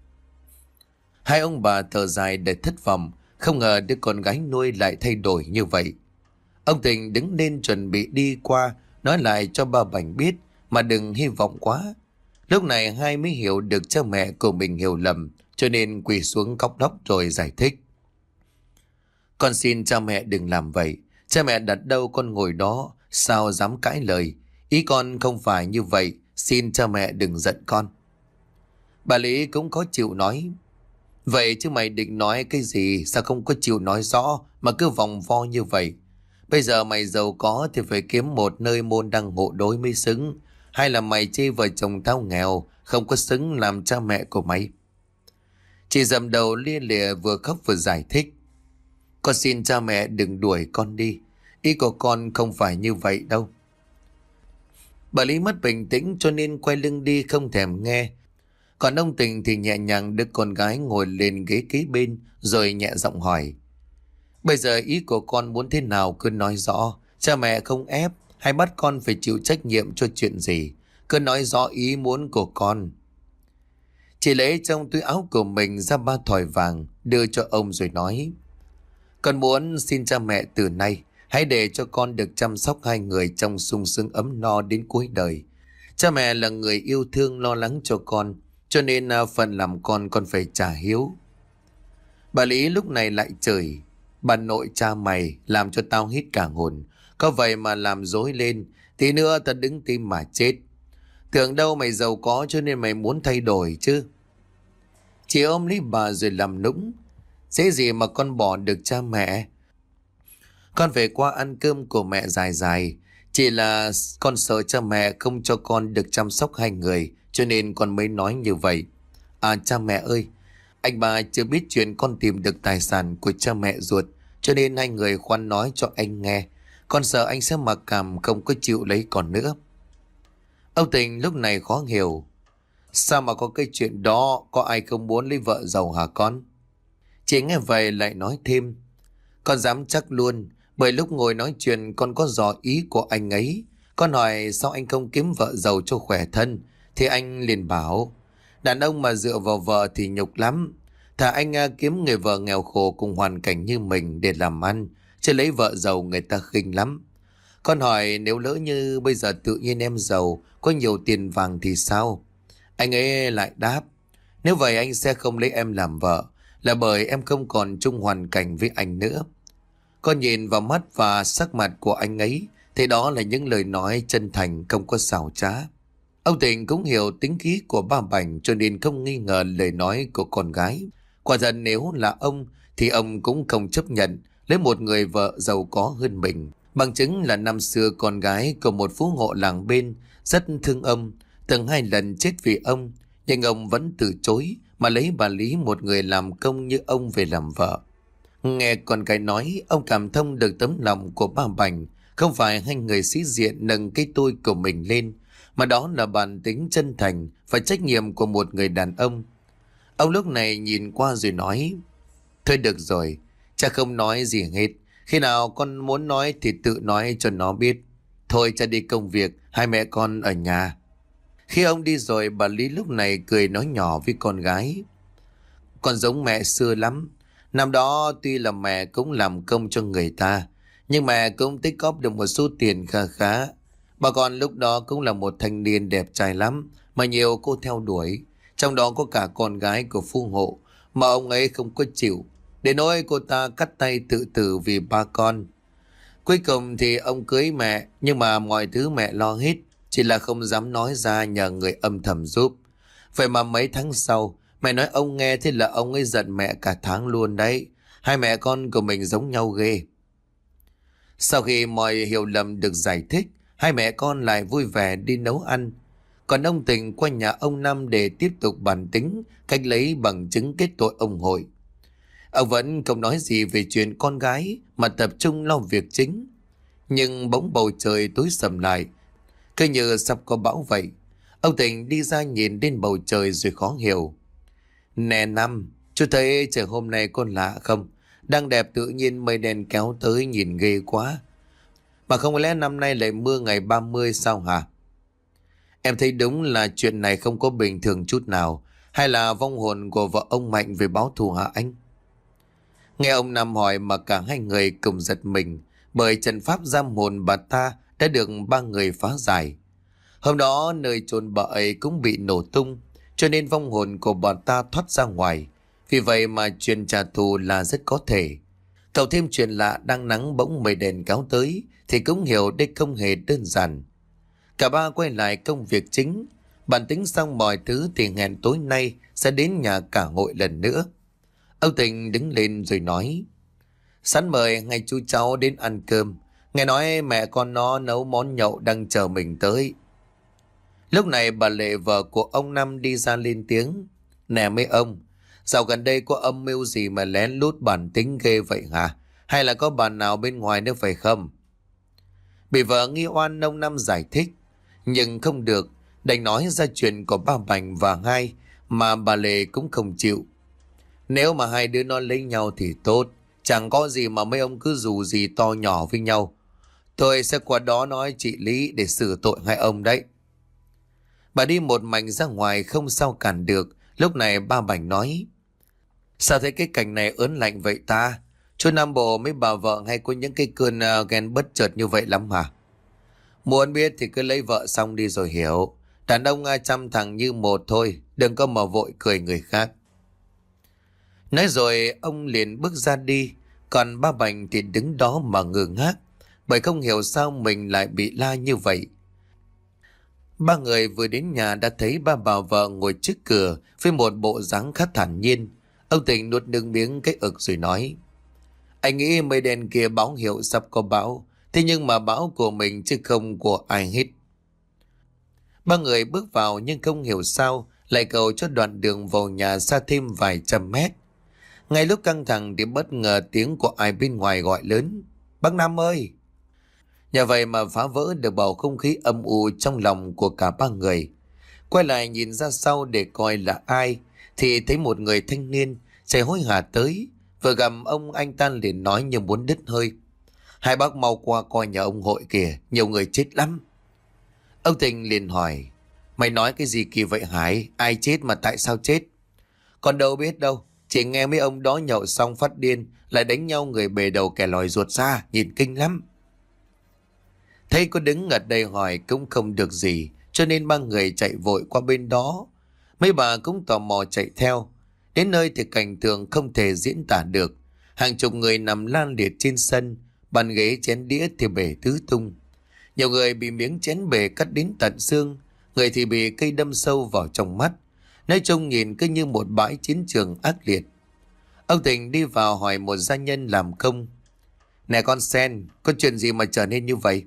Hai ông bà thở dài để thất vọng, không ngờ đứa con gái nuôi lại thay đổi như vậy. Ông Tình đứng lên chuẩn bị đi qua nói lại cho Ba Bảnh biết, mà đừng hy vọng quá. Lúc này hai mới hiểu được cha mẹ của mình hiểu lầm, cho nên quỳ xuống khóc lóc rồi giải thích: Con xin cha mẹ đừng làm vậy. Cha mẹ đặt đâu con ngồi đó, sao dám cãi lời. Ý con không phải như vậy, xin cha mẹ đừng giận con. Bà Lý cũng có chịu nói: Vậy chứ mày định nói cái gì, sao không có chịu nói rõ mà cứ vòng vo như vậy? Bây giờ mày giàu có thì phải kiếm một nơi môn đăng hộ đối mới xứng. Hay là mày chê vợ chồng tao nghèo, không có xứng làm cha mẹ của mày? Chị dầm đầu lia lịa vừa khóc vừa giải thích: Con xin cha mẹ đừng đuổi con đi. Ý của con không phải như vậy đâu. Bà Lý mất bình tĩnh cho nên quay lưng đi không thèm nghe. Còn ông Tình thì nhẹ nhàng đưa con gái ngồi lên ghế kế bên, rồi nhẹ giọng hỏi: Bây giờ ý của con muốn thế nào cứ nói rõ. Cha mẹ không ép hay bắt con phải chịu trách nhiệm cho chuyện gì. Cứ nói rõ ý muốn của con. Chị lấy trong túi áo của mình ra ba thỏi vàng đưa cho ông rồi nói: Con muốn xin cha mẹ từ nay hãy để cho con được chăm sóc hai người trong sung sướng ấm no đến cuối đời. Cha mẹ là người yêu thương lo lắng cho con, cho nên à, phần làm con con phải trả hiếu. Bà Lý lúc này lại chửi: Bà nội cha mày làm cho tao hít cả hồn. Có vậy mà làm dối lên, tí nữa tao đứng tim mà chết. Tưởng đâu mày giàu có cho nên mày muốn thay đổi chứ. Chị ôm lấy bà rồi làm nũng: Dễ gì mà con bỏ được cha mẹ. Con về qua ăn cơm của mẹ dài dài. Chỉ là con sợ cha mẹ không cho con được chăm sóc hai người, cho nên con mới nói như vậy. À cha mẹ ơi, anh bà chưa biết chuyện con tìm được tài sản của cha mẹ ruột, cho nên hai người khoan nói cho anh nghe. Con sợ anh sẽ mặc cảm không có chịu lấy con nữa. Ông Tình lúc này khó hiểu: Sao mà có cái chuyện đó, có ai không muốn lấy vợ giàu hả con? Chị nghe vậy lại nói thêm: Con dám chắc luôn, bởi lúc ngồi nói chuyện con có dò ý của anh ấy. Con hỏi sao anh không kiếm vợ giàu cho khỏe thân, thì anh liền bảo: Đàn ông mà dựa vào vợ thì nhục lắm. Thà anh à, kiếm người vợ nghèo khổ cùng hoàn cảnh như mình để làm ăn, chứ lấy vợ giàu người ta khinh lắm. Con hỏi nếu lỡ như bây giờ tự nhiên em giàu, có nhiều tiền vàng thì sao? Anh ấy lại đáp: Nếu vậy anh sẽ không lấy em làm vợ, là bởi em không còn chung hoàn cảnh với anh nữa. Con nhìn vào mắt và sắc mặt của anh ấy, thì đó là những lời nói chân thành, không có xảo trá. Ông Tình cũng hiểu tính khí của ba Bảnh, cho nên không nghi ngờ lời nói của con gái. Quả thật nếu là ông thì ông cũng không chấp nhận lấy một người vợ giàu có hơn mình. Bằng chứng là năm xưa con gái của một phú hộ làng bên rất thương ông, từng hai lần chết vì ông, nhưng ông vẫn từ chối mà lấy bà Lý, một người làm công như ông, về làm vợ. Nghe con gái nói, ông cảm thông được tấm lòng của ba Bành. Không phải hai người sĩ diện nâng cái tôi của mình lên, mà đó là bản tính chân thành và trách nhiệm của một người đàn ông. Ông lúc này nhìn qua rồi nói: Thôi được rồi, cha không nói gì hết. Khi nào con muốn nói thì tự nói cho nó biết. Thôi cha đi công việc, hai mẹ con ở nhà. Khi ông đi rồi, bà Lý lúc này cười nói nhỏ với con gái: Con giống mẹ xưa lắm. Năm đó tuy là mẹ cũng làm công cho người ta, nhưng mẹ cũng tích góp được một số tiền kha khá. Bà con lúc đó cũng là một thanh niên đẹp trai lắm, mà nhiều cô theo đuổi. Trong đó có cả con gái của phu hộ, mà ông ấy không có chịu. Để nỗi cô ta cắt tay tự tử vì ba con. Cuối cùng thì ông cưới mẹ, nhưng mà mọi thứ mẹ lo hết, chỉ là không dám nói ra, nhờ người âm thầm giúp. Vậy mà mấy tháng sau, mẹ nói ông nghe, thế là ông ấy giận mẹ cả tháng luôn đấy. Hai mẹ con của mình giống nhau ghê. Sau khi mọi hiểu lầm được giải thích, hai mẹ con lại vui vẻ đi nấu ăn. Còn ông Tình qua nhà ông Năm để tiếp tục bàn tính cách lấy bằng chứng kết tội ông Hội. Ông vẫn không nói gì về chuyện con gái, mà tập trung lo việc chính. Nhưng bỗng bầu trời tối sầm lại, cứ như sắp có bão vậy. Ông Tình đi ra nhìn lên bầu trời rồi khó hiểu: Nè Năm, chú thấy trời hôm nay có lạ không? Đang đẹp tự nhiên mây đen kéo tới, nhìn ghê quá. Mà không lẽ năm nay lại mưa ngày ba mươi sao hả? Em thấy đúng là chuyện này không có bình thường chút nào. Hay là vong hồn của vợ ông Mạnh về báo thù hả anh? Nghe ông Năm hỏi mà cả hai người cùng giật mình, bởi trận pháp giam hồn bà ta đã được ba người phá giải. Hôm đó nơi chôn bà ấy cũng bị nổ tung, cho nên vong hồn của bà ta thoát ra ngoài. Vì vậy mà chuyện trả thù là rất có thể. Cậu thêm chuyện lạ đang nắng bỗng mây đèn kéo tới thì cũng hiểu đây không hề đơn giản. Cả ba quay lại công việc chính. Bàn tính xong mọi thứ thì hẹn tối nay sẽ đến nhà cả hội lần nữa. Ông Tình đứng lên rồi nói: Sẵn mời ngay chú cháu đến ăn cơm. Nghe nói mẹ con nó nấu món nhậu đang chờ mình tới. Lúc này bà Lệ, vợ của ông Năm, đi ra lên tiếng: Nè mấy ông, dạo gần đây có âm mưu gì mà lén lút bản tính ghê vậy hả? Hay là có bà nào bên ngoài nữa phải không? Bị vợ nghi oan, ông Năm giải thích, nhưng không được, đành nói ra chuyện của ba Bành và hai, mà bà Lệ cũng không chịu. Nếu mà hai đứa nó lấy nhau thì tốt, chẳng có gì mà mấy ông cứ dù gì to nhỏ với nhau. Tôi sẽ qua đó nói chị Lý để xử tội hai ông đấy. Bà đi một mạch ra ngoài không sao cản được. Lúc này ba Bành nói: Sao thấy cái cảnh này ớn lạnh vậy ta? Chỗ Nam Bộ mấy bà vợ hay có những cái cơn uh, ghen bất chợt như vậy lắm hả? Muốn biết thì cứ lấy vợ xong đi rồi hiểu. Đàn ông uh, chăm thằng như một thôi, đừng có mà vội cười người khác. Nói rồi ông liền bước ra đi. Còn ba Bành thì đứng đó mà ngơ ngác, bởi không hiểu sao mình lại bị la như vậy. Ba người vừa đến nhà đã thấy ba bà vợ ngồi trước cửa với một bộ dáng khá thản nhiên. Ông Tình nuốt nước miếng cái ực rồi nói: Anh nghĩ mây đen kia báo hiệu sắp có bão, thế nhưng mà bão của mình chứ không của ai hết. Ba người bước vào nhưng không hiểu sao lại cầu cho đoạn đường vào nhà xa thêm vài trăm mét. Ngay lúc căng thẳng thì bất ngờ tiếng của ai bên ngoài gọi lớn: Bác Năm ơi! Nhờ vậy mà phá vỡ được bầu không khí âm u trong lòng của cả ba người. Quay lại nhìn ra sau để coi là ai, thì thấy một người thanh niên chạy hối hả tới. Vừa gặp ông, anh ta liền nói như muốn đứt hơi: Hai bác mau qua coi nhà ông Hội kìa, nhiều người chết lắm. Ông Tình liền hỏi: Mày nói cái gì kỳ vậy Hải? Ai chết mà tại sao chết? Còn đâu biết đâu, chỉ nghe mấy ông đó nhậu xong phát điên, lại đánh nhau người bề đầu kẻ lòi ruột ra, nhìn kinh lắm. Thấy có đứng ở đây hỏi cũng không được gì, cho nên ba người chạy vội qua bên đó. Mấy bà cũng tò mò chạy theo. Đến nơi thì cảnh tượng không thể diễn tả được. Hàng chục người nằm lan liệt trên sân, bàn ghế chén đĩa thì bể tứ tung. Nhiều người bị miếng chén bể cắt đến tận xương, người thì bị cây đâm sâu vào trong mắt. Nói chung nhìn cứ như một bãi chiến trường ác liệt. Ông Tình đi vào hỏi một gia nhân làm công: Nè con Sen, có chuyện gì mà trở nên như vậy?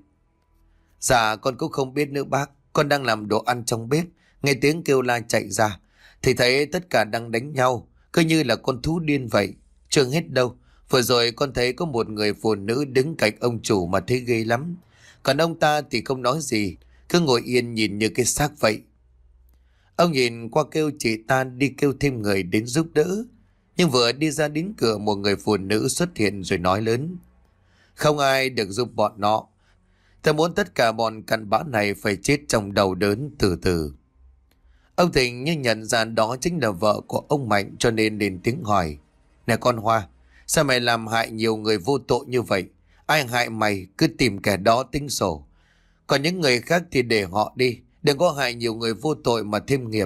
Dạ con cũng không biết nữa bác, con đang làm đồ ăn trong bếp, nghe tiếng kêu la chạy ra. Thì thấy tất cả đang đánh nhau, cứ như là con thú điên vậy. Chưa hết đâu, vừa rồi con thấy có một người phụ nữ đứng cạnh ông chủ mà thấy ghê lắm. Còn ông ta thì không nói gì, cứ ngồi yên nhìn như cái xác vậy. Ông nhìn qua kêu chị ta đi kêu thêm người đến giúp đỡ. Nhưng vừa đi ra đến cửa, một người phụ nữ xuất hiện rồi nói lớn: không ai được giúp bọn nó. Ta muốn tất cả bọn cặn bã này phải chết trong đau đớn từ từ. Ông Thịnh như nhận ra đó chính là vợ của ông Mạnh, cho nên lên tiếng hỏi: nè con Hoa, sao mày làm hại nhiều người vô tội như vậy? Ai hại mày cứ tìm kẻ đó tính sổ. Còn những người khác thì để họ đi, đừng có hại nhiều người vô tội mà thêm nghiệp.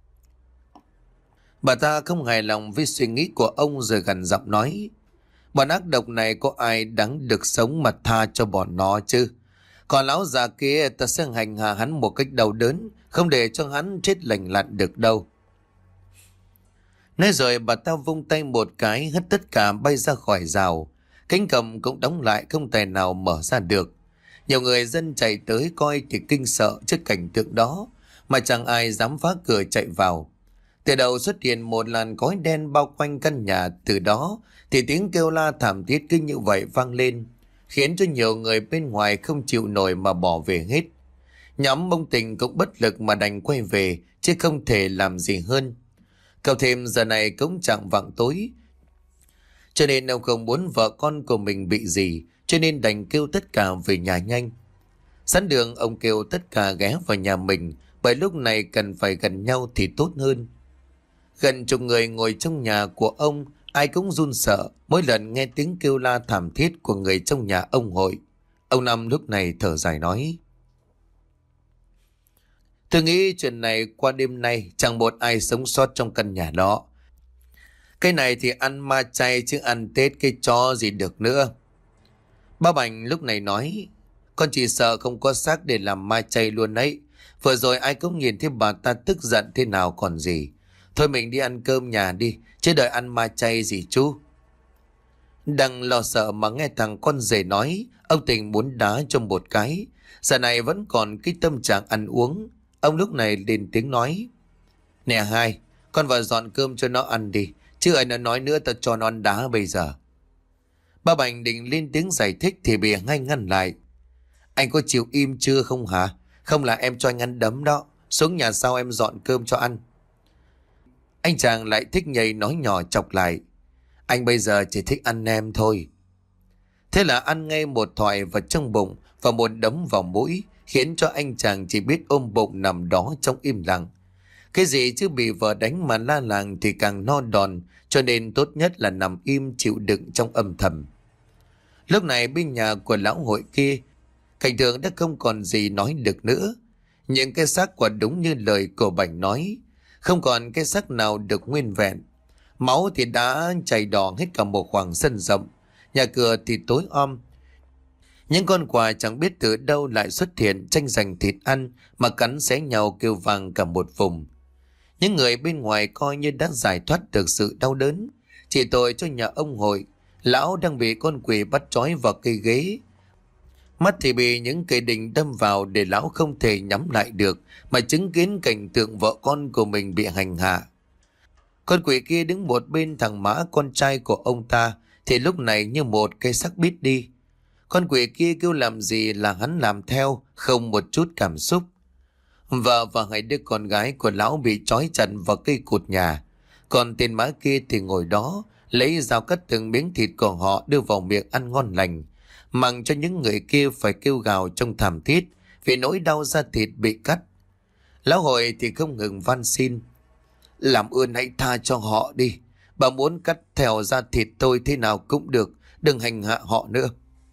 Bà ta không hài lòng với suy nghĩ của ông rồi gằn giọng nói: bọn ác độc này có ai đáng được sống mà tha cho bọn nó chứ? Còn lão già kia ta sẽ hành hạ hắn một cách đau đớn, không để cho hắn chết lành lặn được đâu. Nói rồi bà ta vung tay một cái, hất tất cả bay ra khỏi rào. Cánh cổng cũng đóng lại, không tài nào mở ra được. Nhiều người dân chạy tới coi thì kinh sợ trước cảnh tượng đó, mà chẳng ai dám phá cửa chạy vào. Từ đầu xuất hiện một làn khói đen bao quanh căn nhà, từ đó thì tiếng kêu la thảm thiết cứ như vậy vang lên, khiến cho nhiều người bên ngoài không chịu nổi mà bỏ về hết. Nhóm ông Tình cũng bất lực mà đành quay về, chứ không thể làm gì hơn. Cậu thêm giờ này cũng chẳng vạng tối, cho nên ông không muốn vợ con của mình bị gì, cho nên đành kêu tất cả về nhà nhanh. Sẵn đường ông kêu tất cả ghé vào nhà mình, bởi lúc này cần phải gần nhau thì tốt hơn. Gần chục người ngồi trong nhà của ông, ai cũng run sợ mỗi lần nghe tiếng kêu la thảm thiết của người trong nhà ông Hội. Ông Năm lúc này thở dài nói: tôi nghĩ chuyện này qua đêm nay chẳng một ai sống sót trong căn nhà đó. Cái này thì ăn ma chay chứ ăn Tết cái chó gì được nữa. Ba Bành lúc này nói: con chỉ sợ không có xác để làm ma chay luôn ấy. Vừa rồi ai cũng nhìn thấy bà ta tức giận thế nào còn gì. Thôi mình đi ăn cơm nhà đi, chứ đợi ăn ma chay gì chú. Đang lo sợ mà nghe thằng con rể nói, ông Tình muốn đá cho một cái. Giờ này vẫn còn cái tâm trạng ăn uống. Ông lúc này lên tiếng nói: nè hai, con vào dọn cơm cho nó ăn đi, chứ ai nó nói nữa tao cho nó ăn đá bây giờ. Ba Bành định lên tiếng giải thích thì bị ngay ngăn lại: anh có chịu im chưa không hả? Không là em cho anh ăn đấm đó. Xuống nhà sau em dọn cơm cho ăn. Anh chàng lại thích nhây nói nhỏ chọc lại: anh bây giờ chỉ thích ăn nem thôi. Thế là ăn ngay một thoại vào trong bụng và một đấm vào mũi, khiến cho anh chàng chỉ biết ôm bụng nằm đó trong im lặng. Cái gì chứ bị vợ đánh mà la làng thì càng no đòn, cho nên tốt nhất là nằm im chịu đựng trong âm thầm. Lúc này bên nhà của lão Hội kia, cảnh tượng đã không còn gì nói được nữa. Những cái xác quả đúng như lời của Bảnh nói, không còn cái xác nào được nguyên vẹn. Máu thì đã chảy đỏ hết cả một khoảng sân rộng. Nhà cửa thì tối om. Những con quà chẳng biết từ đâu lại xuất hiện tranh giành thịt ăn mà cắn xé nhau kêu vang cả một vùng. Những người bên ngoài coi như đã giải thoát được sự đau đớn. Chỉ tội cho nhà ông Hội, lão đang bị con quỷ bắt trói vào cây ghế. Mắt thì bị những cây đinh đâm vào để lão không thể nhắm lại được, mà chứng kiến cảnh tượng vợ con của mình bị hành hạ. Con quỷ kia đứng một bên thằng Mã, con trai của ông ta, thì lúc này như một cây xác bít đi. Con quỷ kia kêu làm gì là hắn làm theo, không một chút cảm xúc. Vợ và hai đứa con gái của lão bị trói chặt vào cây cột nhà. Còn tên Mã kia thì ngồi đó, lấy dao cắt từng miếng thịt của họ đưa vào miệng ăn ngon lành, mặc cho những người kia phải kêu gào trong thảm thiết vì nỗi đau da thịt bị cắt. Lão Hội thì không ngừng van xin: làm ơn hãy tha cho họ đi. Bà muốn cắt theo da thịt tôi thế nào cũng được, đừng hành hạ họ nữa.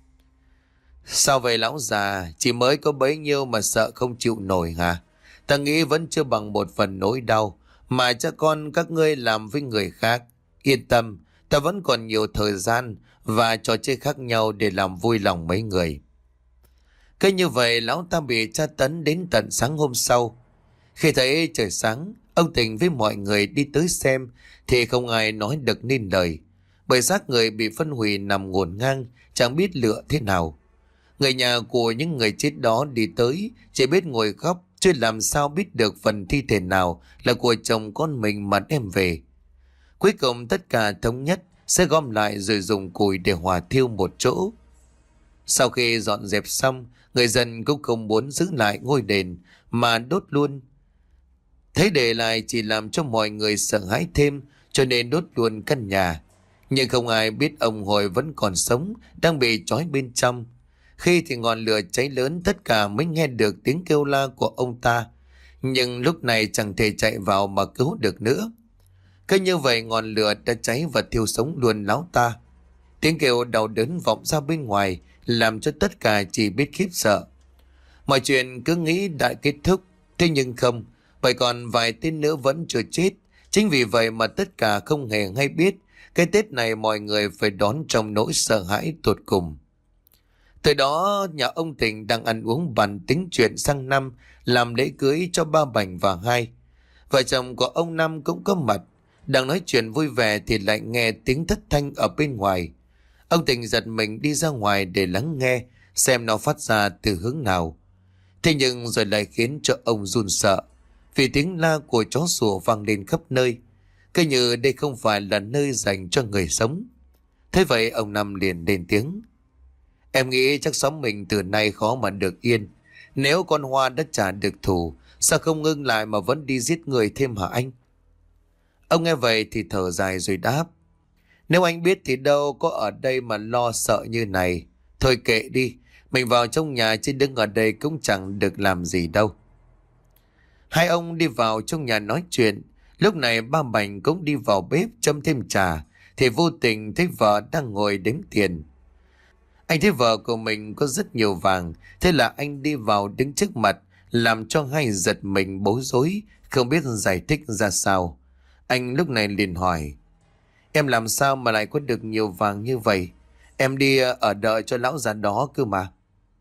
Sao vậy lão già, chỉ mới có bấy nhiêu mà sợ không chịu nổi hả? Ta nghĩ vẫn chưa bằng một phần nỗi đau mà cha con các ngươi làm với người khác. Yên tâm, ta vẫn còn nhiều thời gian và trò chơi khác nhau để làm vui lòng mấy người. Cứ như vậy lão ta bị tra tấn đến tận sáng hôm sau. Khi thấy trời sáng, ông Tình với mọi người đi tới xem thì không ai nói được nên lời, bởi xác người bị phân hủy nằm ngổn ngang, chẳng biết lựa thế nào. Người nhà của những người chết đó đi tới chỉ biết ngồi khóc, chứ làm sao biết được phần thi thể nào là của chồng con mình mà đem về. Cuối cùng tất cả thống nhất sẽ gom lại rồi dùng củi để hỏa thiêu một chỗ. Sau khi dọn dẹp xong, người dân cũng không muốn giữ lại ngôi đền mà đốt luôn. Thế để lại chỉ làm cho mọi người sợ hãi thêm, cho nên đốt luôn căn nhà. Nhưng không ai biết ông Hồi vẫn còn sống, đang bị trói bên trong. Khi thì ngọn lửa cháy lớn, tất cả mới nghe được tiếng kêu la của ông ta. Nhưng lúc này chẳng thể chạy vào mà cứu được nữa. Cứ như vậy ngọn lửa đã cháy và thiêu sống luôn lão ta. Tiếng kêu đau đớn vọng ra bên ngoài, làm cho tất cả chỉ biết khiếp sợ. Mọi chuyện cứ nghĩ đã kết thúc, thế nhưng không, bởi còn vài tên nữa vẫn chưa chết. Chính vì vậy mà tất cả không hề hay biết, cái Tết này mọi người phải đón trong nỗi sợ hãi tột cùng. Từ đó nhà ông Thịnh đang ăn uống bàn tính chuyện sang năm làm lễ cưới cho ba Bảnh và Hai. Vợ chồng của ông Năm cũng có mặt, đang nói chuyện vui vẻ thì lại nghe tiếng thất thanh ở bên ngoài. Ông Thịnh giật mình đi ra ngoài để lắng nghe xem nó phát ra từ hướng nào. Thế nhưng rồi lại khiến cho ông run sợ, vì tiếng la của chó sủa vang lên khắp nơi, cứ như đây không phải là nơi dành cho người sống. Thế vậy ông Năm liền lên tiếng: "Em nghĩ chắc xóm mình từ nay khó mà được yên. Nếu con Hoa đã trả được thù, sao không ngưng lại mà vẫn đi giết người thêm hả anh?" Ông nghe vậy thì thở dài rồi đáp: "Nếu anh biết thì đâu có ở đây mà lo sợ như này. Thôi kệ đi, mình vào trong nhà chứ đứng ở đây cũng chẳng được làm gì đâu." Hai ông đi vào trong nhà nói chuyện. Lúc này ba Bảnh cũng đi vào bếp châm thêm trà, thì vô tình thấy vợ đang ngồi đếm tiền. Anh thấy vợ của mình có rất nhiều vàng, thế là anh đi vào đứng trước mặt, làm cho Hai giật mình bối rối, không biết giải thích ra sao. Anh lúc này liền hỏi: "Em làm sao mà lại có được nhiều vàng như vậy? Em đi ở đợi cho lão già đó cơ mà."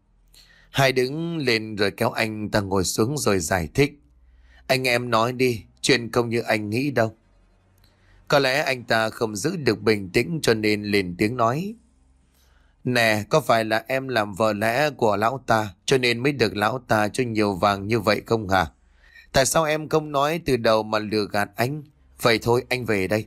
Hai đứng lên rồi kéo anh ta ngồi xuống rồi giải thích: "Anh em nói đi, chuyện không như anh nghĩ đâu." Có lẽ anh ta không giữ được bình tĩnh cho nên lên tiếng nói: "Nè, có phải là em làm vợ lẽ của lão ta cho nên mới được lão ta cho nhiều vàng như vậy không hả? Tại sao em không nói từ đầu mà lừa gạt anh? Vậy thôi anh về đây."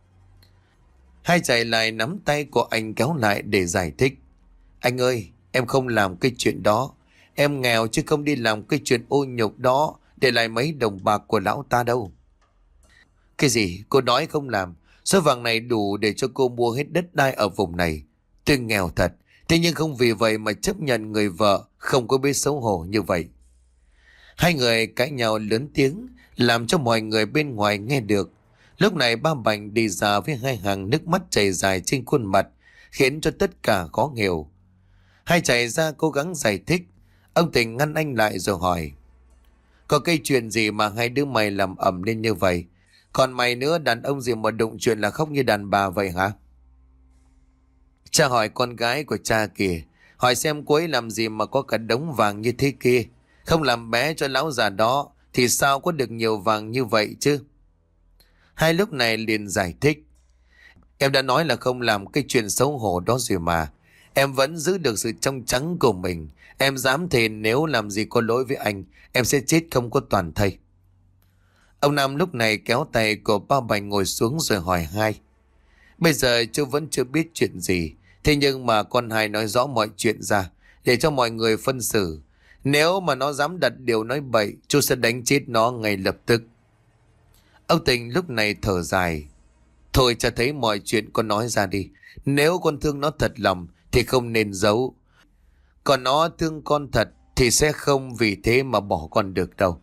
Hai chạy lại nắm tay của anh kéo lại để giải thích: "Anh ơi, em không làm cái chuyện đó. Em nghèo chứ không đi làm cái chuyện ô nhục đó để lại mấy đồng bạc của lão ta đâu." "Cái gì? Cô nói không làm? Số vàng này đủ để cho cô mua hết đất đai ở vùng này. Tôi nghèo thật, thế nhưng không vì vậy mà chấp nhận người vợ không có biết xấu hổ như vậy." Hai người cãi nhau lớn tiếng, làm cho mọi người bên ngoài nghe được. Lúc này ba Bảnh đi ra với hai hàng nước mắt chảy dài trên khuôn mặt, khiến cho tất cả khó hiểu. Hai chạy ra cố gắng giải thích. Ông Tình ngăn anh lại rồi hỏi: "Có cái chuyện gì mà hai đứa mày làm ầm lên như vậy? Còn mày nữa, đàn ông gì mà đụng chuyện là khóc như đàn bà vậy hả?" Cha hỏi con gái của cha kìa, hỏi xem cô ấy làm gì mà có cả đống vàng như thế kia. Không làm bé cho lão già đó thì sao có được nhiều vàng như vậy chứ? Hai lúc này liền giải thích: "Em đã nói là không làm cái chuyện xấu hổ đó rồi mà. Em vẫn giữ được sự trong trắng của mình. Em dám thề nếu làm gì có lỗi với anh, em sẽ chết không có toàn thây." Ông Nam lúc này kéo tay của ba Bảnh ngồi xuống rồi hỏi Hai: "Bây giờ chú vẫn chưa biết chuyện gì, thế nhưng mà con Hai nói rõ mọi chuyện ra để cho mọi người phân xử. Nếu mà nó dám đặt điều nói bậy, chú sẽ đánh chết nó ngay lập tức." Ông Tình lúc này thở dài: "Thôi cha thấy mọi chuyện con nói ra đi. Nếu con thương nó thật lòng thì không nên giấu. Còn nó thương con thật thì sẽ không vì thế mà bỏ con được đâu."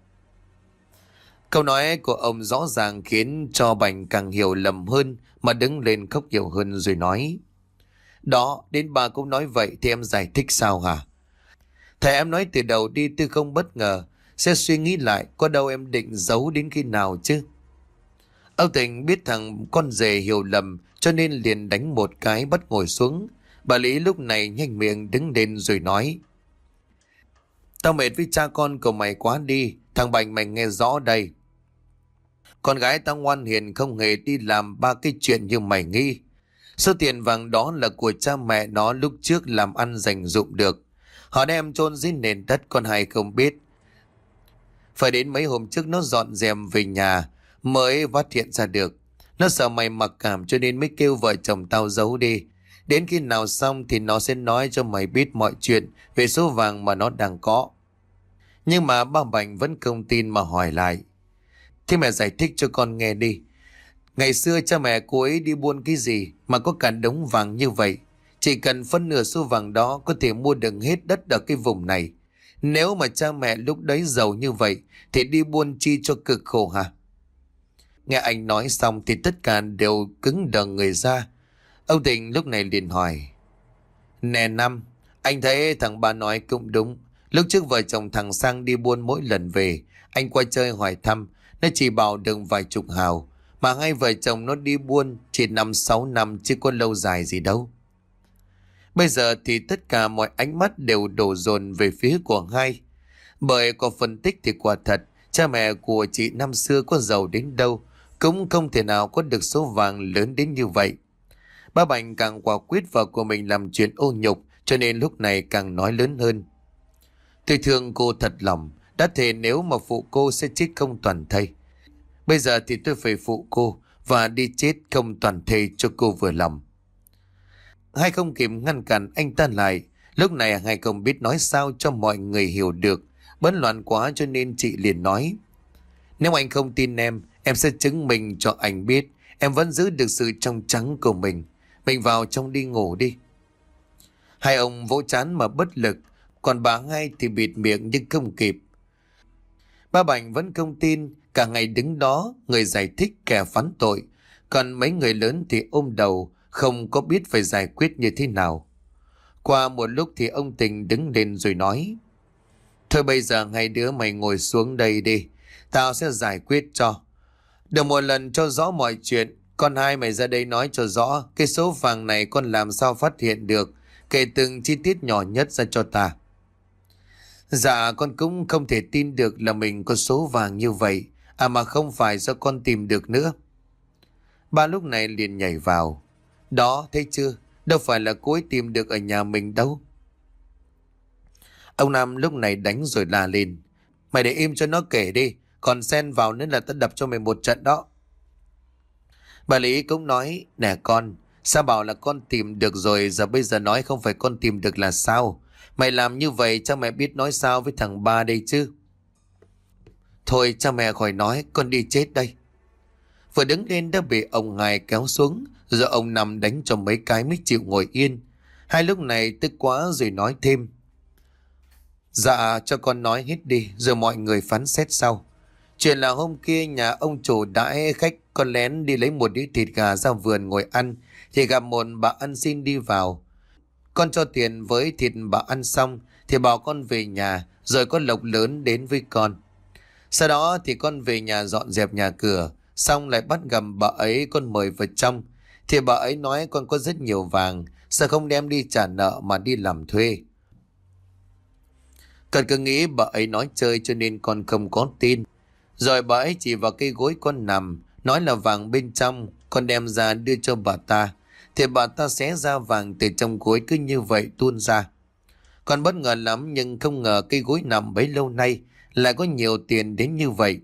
Câu nói của ông rõ ràng khiến cho Bảnh càng hiểu lầm hơn, mà đứng lên khóc nhiều hơn rồi nói: "Đó, đến bà cũng nói vậy thì em giải thích sao hả? Thầy em nói từ đầu đi, tôi không bất ngờ, sẽ suy nghĩ lại, có đâu em định giấu đến khi nào chứ." Ông Tình biết thằng con rể hiểu lầm cho nên liền đánh một cái bắt ngồi xuống. Bà Lý lúc này nhanh miệng đứng lên rồi nói: "Tao mệt với cha con của mày quá đi. Thằng Bảnh mày nghe rõ đây. Con gái tao ngoan hiền, không hề đi làm ba cái chuyện như mày nghĩ. Số tiền vàng đó là của cha mẹ nó lúc trước làm ăn dành dụm được. Họ đem chôn dưới nền đất, con Hai không biết. Phải đến mấy hôm trước nó dọn dẹp về nhà mới phát hiện ra được. Nó sợ mày mặc cảm cho nên mới kêu vợ chồng tao giấu đi. Đến khi nào xong thì nó sẽ nói cho mày biết mọi chuyện về số vàng mà nó đang có. Nhưng mà ba Bảnh vẫn không tin mà hỏi lại. Thế mẹ giải thích cho con nghe đi. Ngày xưa cha mẹ cô ấy đi buôn cái gì mà có cả đống vàng như vậy. Chỉ cần phân nửa số vàng đó có thể mua được hết đất ở cái vùng này. Nếu mà cha mẹ lúc đấy giàu như vậy thì đi buôn chi cho cực khổ hả? Nghe anh nói xong thì tất cả đều cứng đờ người ra. Ông Thịnh lúc này liền hỏi. Nè Năm, anh thấy thằng ba nói cũng đúng. Lúc trước vợ chồng thằng Sang đi buôn mỗi lần về, anh qua chơi hỏi thăm, nó chỉ bảo đừng vài chục hào. Mà hai vợ chồng nó đi buôn chỉ năm sáu năm chứ có lâu dài gì đâu. Bây giờ thì tất cả mọi ánh mắt đều đổ dồn về phía của hai. Bởi có phân tích thì quả thật, cha mẹ của chị năm xưa có giàu đến đâu, cũng không thể nào có được số vàng lớn đến như vậy. Ba Bảnh càng quả quyết vợ của mình làm chuyện ô nhục, cho nên lúc này càng nói lớn hơn. Tôi thương cô thật lòng, đã thề nếu mà phụ cô sẽ chết không toàn thây. Bây giờ thì tôi phải phụ cô và đi chết không toàn thây cho cô vừa lòng. Hai không kịp ngăn cản anh ta lại. Lúc này hai không biết nói sao cho mọi người hiểu được. Bấn loạn quá cho nên chị liền nói. Nếu anh không tin em, em sẽ chứng minh cho anh biết em vẫn giữ được sự trong trắng của mình. Mình vào trong đi ngủ đi. Hai ông vỗ trán mà bất lực. Còn bà hai thì bịt miệng nhưng không kịp. Ba Bảnh vẫn không tin. Cả ngày đứng đó, người giải thích kẻ phán tội. Còn mấy người lớn thì ôm đầu, không có biết phải giải quyết như thế nào. Qua một lúc thì ông Tình đứng lên rồi nói. Thôi bây giờ hai đứa mày ngồi xuống đây đi. Tao sẽ giải quyết cho. Được một lần cho rõ mọi chuyện. Con hai mày ra đây nói cho rõ. Cái số vàng này con làm sao phát hiện được. Kể từng chi tiết nhỏ nhất ra cho ta. Dạ con cũng không thể tin được là mình có số vàng như vậy. À mà không phải do con tìm được nữa. Ba lúc này liền nhảy vào. Đó thấy chưa. Đâu phải là cô ấy tìm được ở nhà mình đâu. Ông Nam lúc này đánh rồi la lên. Mày để im cho nó kể đi. Còn xen vào nữa là ta đập cho mày một trận đó. Bà Lý cũng nói. Nè con. Sao bảo là con tìm được rồi. Giờ bây giờ nói không phải con tìm được là sao. Mày làm như vậy cha mẹ biết nói sao với thằng ba đây chứ. Thôi cha mẹ khỏi nói. Con đi chết đây. Vừa đứng lên đã bị ông Hai kéo xuống. Rồi ông Năm đánh cho mấy cái mới chịu ngồi yên. Hai lúc này tức quá rồi nói thêm. Dạ cho con nói hết đi. Rồi mọi người phán xét sau. Chuyện là hôm kia nhà ông chủ đãi khách. Con lén đi lấy một đĩa thịt gà ra vườn ngồi ăn. Thì gặp một bà ăn xin đi vào. Con cho tiền với thịt bà ăn xong. Thì bảo con về nhà. Rồi có lộc lớn đến với con. Sau đó thì con về nhà dọn dẹp nhà cửa. Xong lại bắt gặp bà ấy con mời vào trong. Thì bà ấy nói con có rất nhiều vàng. Sao không đem đi trả nợ mà đi làm thuê. Con cứ nghĩ bà ấy nói chơi cho nên con không có tin. Rồi bà ấy chỉ vào cây gối con nằm. Nói là vàng bên trong. Con đem ra đưa cho bà ta. Thì bà ta xé ra vàng từ trong gối cứ như vậy tuôn ra. Con bất ngờ lắm nhưng không ngờ cây gối nằm bấy lâu nay lại có nhiều tiền đến như vậy.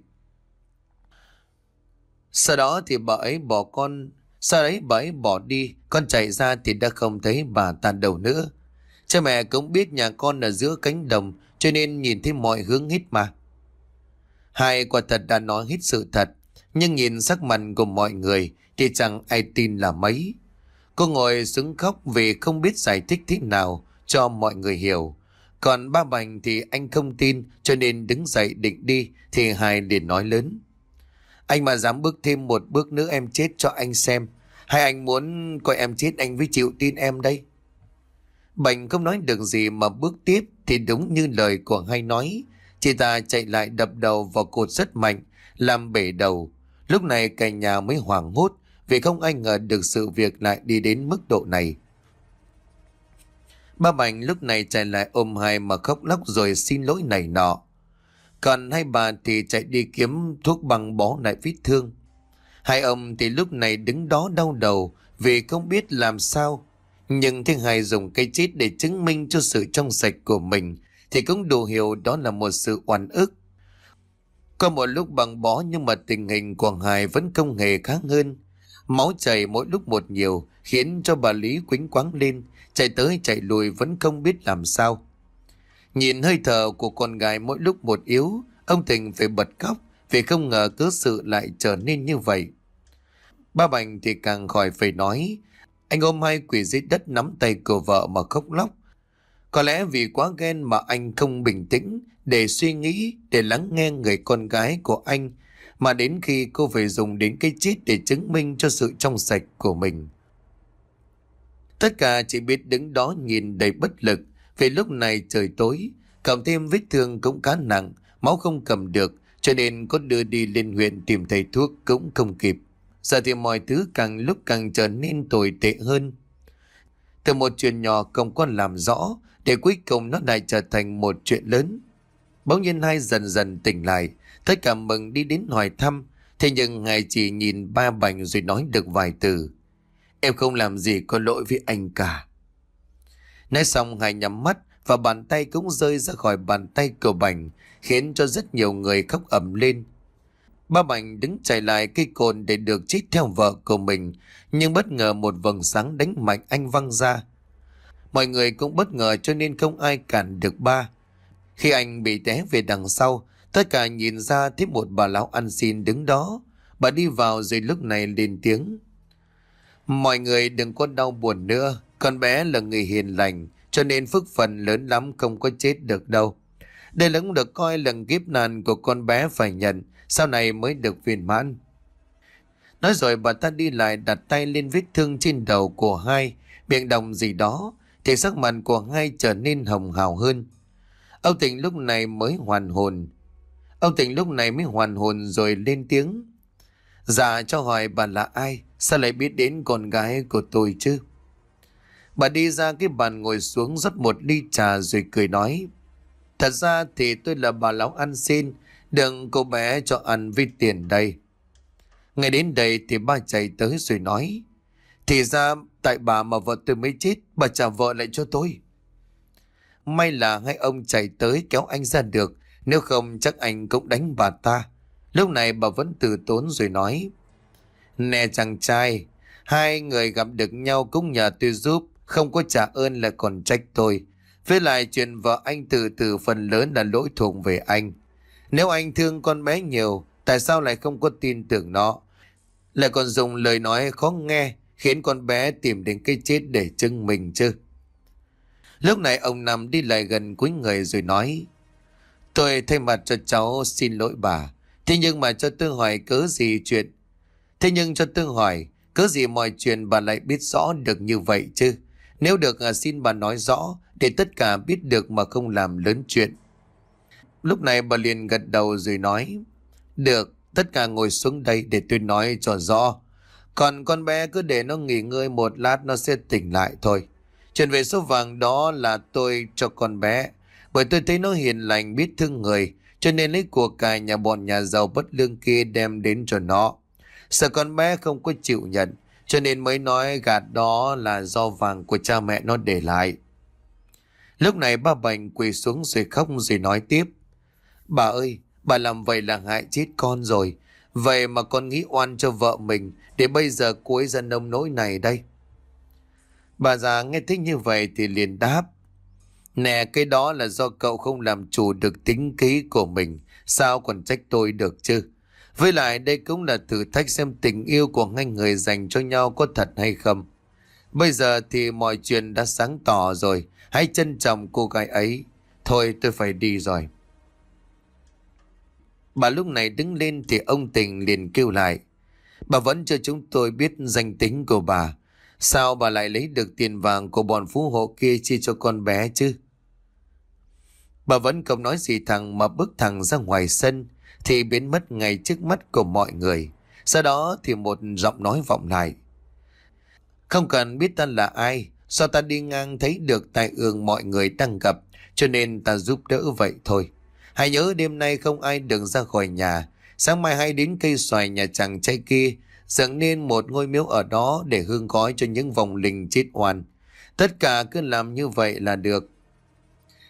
Sau đó thì bà ấy bỏ con. Sau đấy bà ấy bỏ đi. Con chạy ra thì đã không thấy bà ta đâu nữa. Cha mẹ cũng biết nhà con ở giữa cánh đồng cho nên nhìn thấy mọi hướng hết mà. Hai quả thật đã nói hết sự thật. Nhưng nhìn sắc mặt của mọi người thì chẳng ai tin là mấy. Cô ngồi xuống khóc vì không biết giải thích thế nào cho mọi người hiểu. Còn ba Bảnh thì anh không tin cho nên đứng dậy định đi thì Hai liền nói lớn. Anh mà dám bước thêm một bước nữa em chết cho anh xem. Hay anh muốn coi em chết anh mới chịu tin em đây. Bảnh không nói được gì mà bước tiếp thì đúng như lời của Hai nói. Chị ta chạy lại đập đầu vào cột rất mạnh, làm bể đầu. Lúc này cả nhà mới hoảng hốt vì không ai ngờ được sự việc lại đi đến mức độ này. Ba Bảnh lúc này chạy lại ôm Hai mà khóc lóc rồi xin lỗi này nọ. Còn hai bà thì chạy đi kiếm thuốc băng bó lại vết thương. Hai ông thì lúc này đứng đó đau đầu vì không biết làm sao. Nhưng thứ Hai dùng cái chết để chứng minh cho sự trong sạch của mình thì cũng đủ hiểu đó là một sự oan ức. Có một lúc bằng bó nhưng mà tình hình của Hải vẫn không hề khá hơn. Máu chảy mỗi lúc một nhiều khiến cho bà Lý quĩnh quáng lên, chạy tới chạy lùi vẫn không biết làm sao. Nhìn hơi thở của con gái mỗi lúc một yếu, ông Tình phải bật khóc vì không ngờ cớ sự lại trở nên như vậy. Ba Bành thì càng khỏi phải nói, anh ôm hai quỳ dưới đất nắm tay của vợ mà khóc lóc. Có lẽ vì quá ghen mà anh không bình tĩnh để suy nghĩ, để lắng nghe người con gái của anh, mà đến khi cô phải dùng đến cái chết để chứng minh cho sự trong sạch của mình. Tất cả chỉ biết đứng đó nhìn đầy bất lực, vì lúc này trời tối, cộng thêm vết thương cũng khá nặng, máu không cầm được, cho nên có đưa đi lên huyện tìm thầy thuốc cũng không kịp. Giờ thì mọi thứ càng lúc càng trở nên tồi tệ hơn. Từ một chuyện nhỏ không có làm rõ, để cuối cùng nó lại trở thành một chuyện lớn. Bỗng nhiên hai dần dần tỉnh lại, tất cả mừng đi đến hỏi thăm. Thế nhưng ngài chỉ nhìn Ba Bành rồi nói được vài từ: "Em không làm gì có lỗi với anh cả." Nói xong Hải nhắm mắt và bàn tay cũng rơi ra khỏi bàn tay của Bành, khiến cho rất nhiều người khóc ầm lên. Ba Bành đứng chạy lại cây cồn để được chít theo vợ của mình, nhưng bất ngờ một vầng sáng đánh mạnh anh văng ra. Mọi người cũng bất ngờ cho nên không ai cản được ba. Khi anh bị té về đằng sau, tất cả nhìn ra thấy một bà lão ăn xin đứng đó. Bà đi vào rồi lúc này lên tiếng: "Mọi người đừng có đau buồn nữa, con bé là người hiền lành, cho nên phước phần lớn lắm không có chết được đâu. Đây là cũng được coi là kiếp nạn của con bé phải nhận, sau này mới được viên mãn." Nói rồi bà ta đi lại đặt tay lên vết thương trên đầu của hai, miệng đồng gì đó, thì sắc mặt của hai trở nên hồng hào hơn. Ông Tình lúc này mới hoàn hồn. Ông Tình lúc này mới hoàn hồn rồi lên tiếng: "Dạ cho hỏi bà là ai, sao lại biết đến con gái của tôi chứ?" Bà đi ra cái bàn ngồi xuống rót một ly trà rồi cười nói: "Thật ra thì tôi là bà lão ăn xin, đừng cô bé cho ăn với tiền đây." Ngay đến đây thì ba chạy tới rồi nói: "Thì ra tại bà mà vợ tôi mới chết, bà trả vợ lại cho tôi." May là hai ông chạy tới kéo anh ra được, nếu không chắc anh cũng đánh bà ta. Lúc này bà vẫn từ tốn rồi nói: "Nè chàng trai, hai người gặp được nhau cũng nhờ tôi giúp, không có trả ơn là còn trách tôi. Với lại chuyện vợ anh từ từ phần lớn là lỗi thuộc về anh. Nếu anh thương con bé nhiều, tại sao lại không có tin tưởng nó, lại còn dùng lời nói khó nghe khiến con bé tìm đến cái chết để chứng minh chứ?" Lúc này ông Năm đi lại gần cúi người rồi nói: "Tôi thay mặt cho cháu xin lỗi bà. Thế nhưng mà cho tôi hỏi cớ gì chuyện Thế nhưng cho tôi hỏi cớ gì mọi chuyện bà lại biết rõ được như vậy chứ? Nếu được à, xin bà nói rõ để tất cả biết được mà không làm lớn chuyện." Lúc này bà liền gật đầu rồi nói: "Được, tất cả ngồi xuống đây để tôi nói cho rõ. Còn con bé cứ để nó nghỉ ngơi một lát nó sẽ tỉnh lại thôi. Chuyện về số vàng đó là tôi cho con bé, bởi tôi thấy nó hiền lành biết thương người, cho nên lấy của cải nhà bọn nhà giàu bất lương kia đem đến cho nó. Sợ con bé không có chịu nhận, cho nên mới nói gạt đó là do vàng của cha mẹ nó để lại." Lúc này ba Bành quỳ xuống rồi khóc rồi nói tiếp: "Bà ơi, bà làm vậy là hại chết con rồi. Vậy mà con nghĩ oan cho vợ mình, để bây giờ cô ấy ra nông nỗi này đây." Bà già nghe thích như vậy thì liền đáp: "Nè, cái đó là do cậu không làm chủ được tính khí của mình, sao còn trách tôi được chứ? Với lại đây cũng là thử thách xem tình yêu của hai người dành cho nhau có thật hay không. Bây giờ thì mọi chuyện đã sáng tỏ rồi, hãy trân trọng cô gái ấy. Thôi tôi phải đi rồi." Bà lúc này đứng lên thì ông Tình liền kêu lại: "Bà vẫn cho chúng tôi biết danh tính của bà. Sao bà lại lấy được tiền vàng của bọn phú hộ kia chia cho con bé chứ?" Bà vẫn không nói gì thẳng mà bước thẳng ra ngoài sân, thì biến mất ngay trước mắt của mọi người. Sau đó thì một giọng nói vọng lại: "Không cần biết ta là ai, sao ta đi ngang thấy được tai ương mọi người đang gặp, cho nên ta giúp đỡ vậy thôi. Hãy nhớ đêm nay không ai được ra khỏi nhà. Sáng mai hãy đến cây xoài nhà chàng trai kia, dựng nên một ngôi miếu ở đó để hương khói cho những vong linh chết oan. Tất cả cứ làm như vậy là được."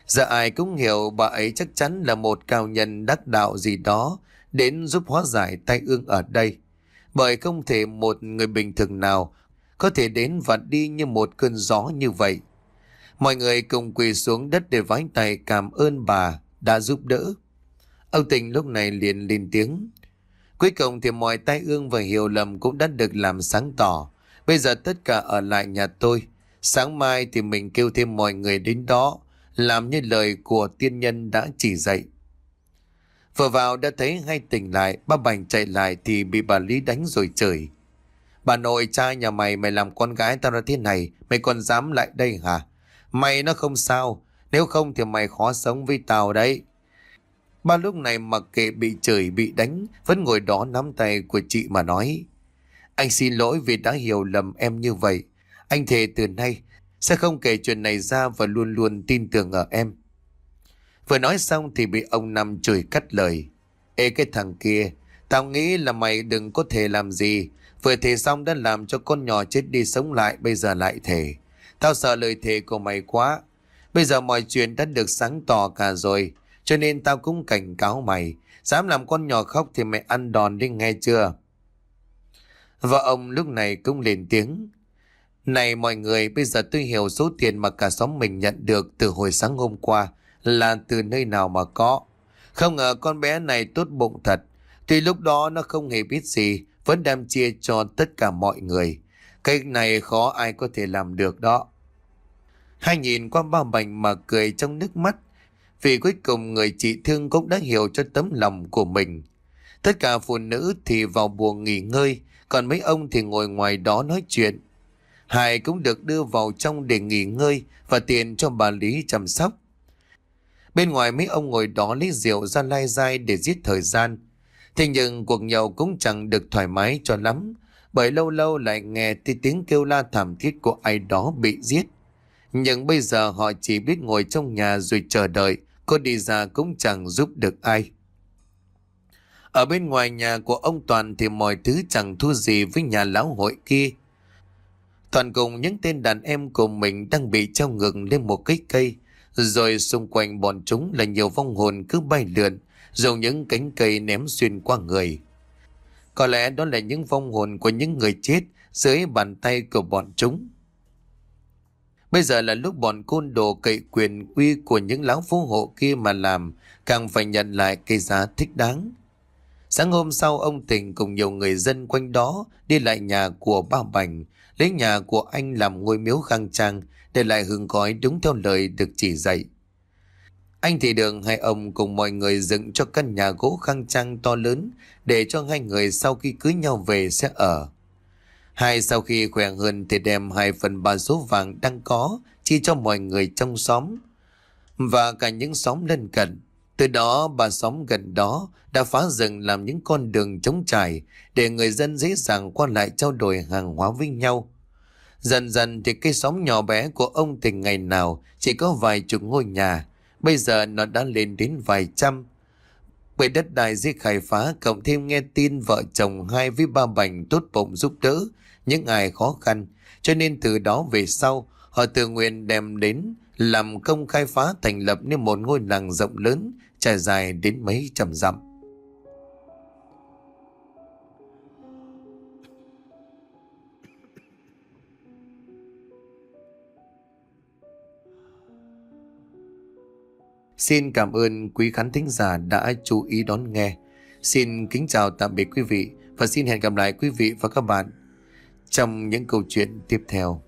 Giờ ai cũng hiểu bà ấy chắc chắn là một cao nhân đắc đạo gì đó đến giúp hóa giải tai ương ở đây. Bởi không thể một người bình thường nào có thể đến và đi như một cơn gió như vậy. Mọi người cùng quỳ xuống đất để vái tay cảm ơn bà đã giúp đỡ. Ông Tình lúc này liền lên tiếng. Cuối cùng thì mọi tai ương và hiểu lầm cũng đã được làm sáng tỏ. Bây giờ tất cả ở lại nhà tôi. Sáng mai thì mình kêu thêm mọi người đến đó, làm như lời của tiên nhân đã chỉ dạy. Vừa vào đã thấy hai tỉnh lại, ba Bành chạy lại thì bị bà Lý đánh rồi chửi. Bà nội trai nhà mày, mày làm con gái tao ra thế này, mày còn dám lại đây hả? Mày nó không sao, nếu không thì mày khó sống với tao đấy. Ba lúc này mặc kệ bị chửi bị đánh, vẫn ngồi đó nắm tay của chị mà nói. Anh xin lỗi vì đã hiểu lầm em như vậy. Anh thề từ nay sẽ không kể chuyện này ra và luôn luôn tin tưởng ở em. Vừa nói xong thì bị ông Năm chửi cắt lời. Ê cái thằng kia, tao nghĩ là mày đừng có thể làm gì. Vừa thề xong đã làm cho con nhỏ chết đi sống lại, bây giờ lại thề. Tao sợ lời thề của mày quá. Bây giờ mọi chuyện đã được sáng tỏ cả rồi, cho nên tao cũng cảnh cáo mày. Dám làm con nhỏ khóc thì mày ăn đòn đi nghe chưa? Vợ ông lúc này cũng lên tiếng. Này mọi người, bây giờ tôi hiểu số tiền mà cả xóm mình nhận được từ hồi sáng hôm qua là từ nơi nào mà có. Không ngờ con bé này tốt bụng thật. Tuy lúc đó nó không hề biết gì, vẫn đem chia cho tất cả mọi người. Cái này khó ai có thể làm được đó. Hai nhìn qua ba Bành mà cười trong nước mắt. Vì cuối cùng người chị thương cũng đã hiểu cho tấm lòng của mình. Tất cả phụ nữ thì vào buồng nghỉ ngơi, còn mấy ông thì ngồi ngoài đó nói chuyện. Hải cũng được đưa vào trong để nghỉ ngơi và tiền cho bà Lý chăm sóc. Bên ngoài mấy ông ngồi đó lấy rượu ra lai dai để giết thời gian. Thế nhưng cuộc nhậu cũng chẳng được thoải mái cho lắm, bởi lâu lâu lại nghe tiếng kêu la thảm thiết của ai đó bị giết. Nhưng bây giờ họ chỉ biết ngồi trong nhà rồi chờ đợi, có đi ra cũng chẳng giúp được ai. Ở bên ngoài nhà của ông Toàn thì mọi thứ chẳng thua gì với nhà lão hội kia. Toàn cùng những tên đàn em của mình đang bị treo ngược lên một cái cây, rồi xung quanh bọn chúng là nhiều vong hồn cứ bay lượn, dùng những cánh cây ném xuyên qua người. Có lẽ đó là những vong hồn của những người chết dưới bàn tay của bọn chúng. Bây giờ là lúc bọn côn đồ cậy quyền uy của những lão phú hộ kia mà làm, càng phải nhận lại cái giá thích đáng. Sáng hôm sau, ông Tình cùng nhiều người dân quanh đó đi lại nhà của ba Bành, lấy nhà của anh làm ngôi miếu khang trang, để lại hương khói đúng theo lời được chỉ dạy. Anh thì đường hai ông cùng mọi người dựng cho căn nhà gỗ khang trang to lớn để cho hai người sau khi cưới nhau về sẽ ở. Hai sau khi khỏe hơn thì đem hai phần ba số vàng đang có chia cho mọi người trong xóm và cả những xóm lân cận. Từ đó ba xóm gần đó đã phá rừng làm những con đường trống trải để người dân dễ dàng qua lại trao đổi hàng hóa với nhau. Dần dần thì cái xóm nhỏ bé của ông Tình ngày nào chỉ có vài chục ngôi nhà, bây giờ nó đã lên đến vài trăm. Bởi đất đai dễ khai phá, cộng thêm nghe tin vợ chồng hai với ba Bành tốt bụng giúp đỡ những ai khó khăn, cho nên từ đó về sau họ tự nguyện đem đến làm công khai phá, thành lập nên một ngôi làng rộng lớn trải dài đến mấy trăm dặm. Xin cảm ơn quý khán thính giả đã chú ý đón nghe. Xin kính chào tạm biệt quý vị và xin hẹn gặp lại quý vị và các bạn trong những câu chuyện tiếp theo.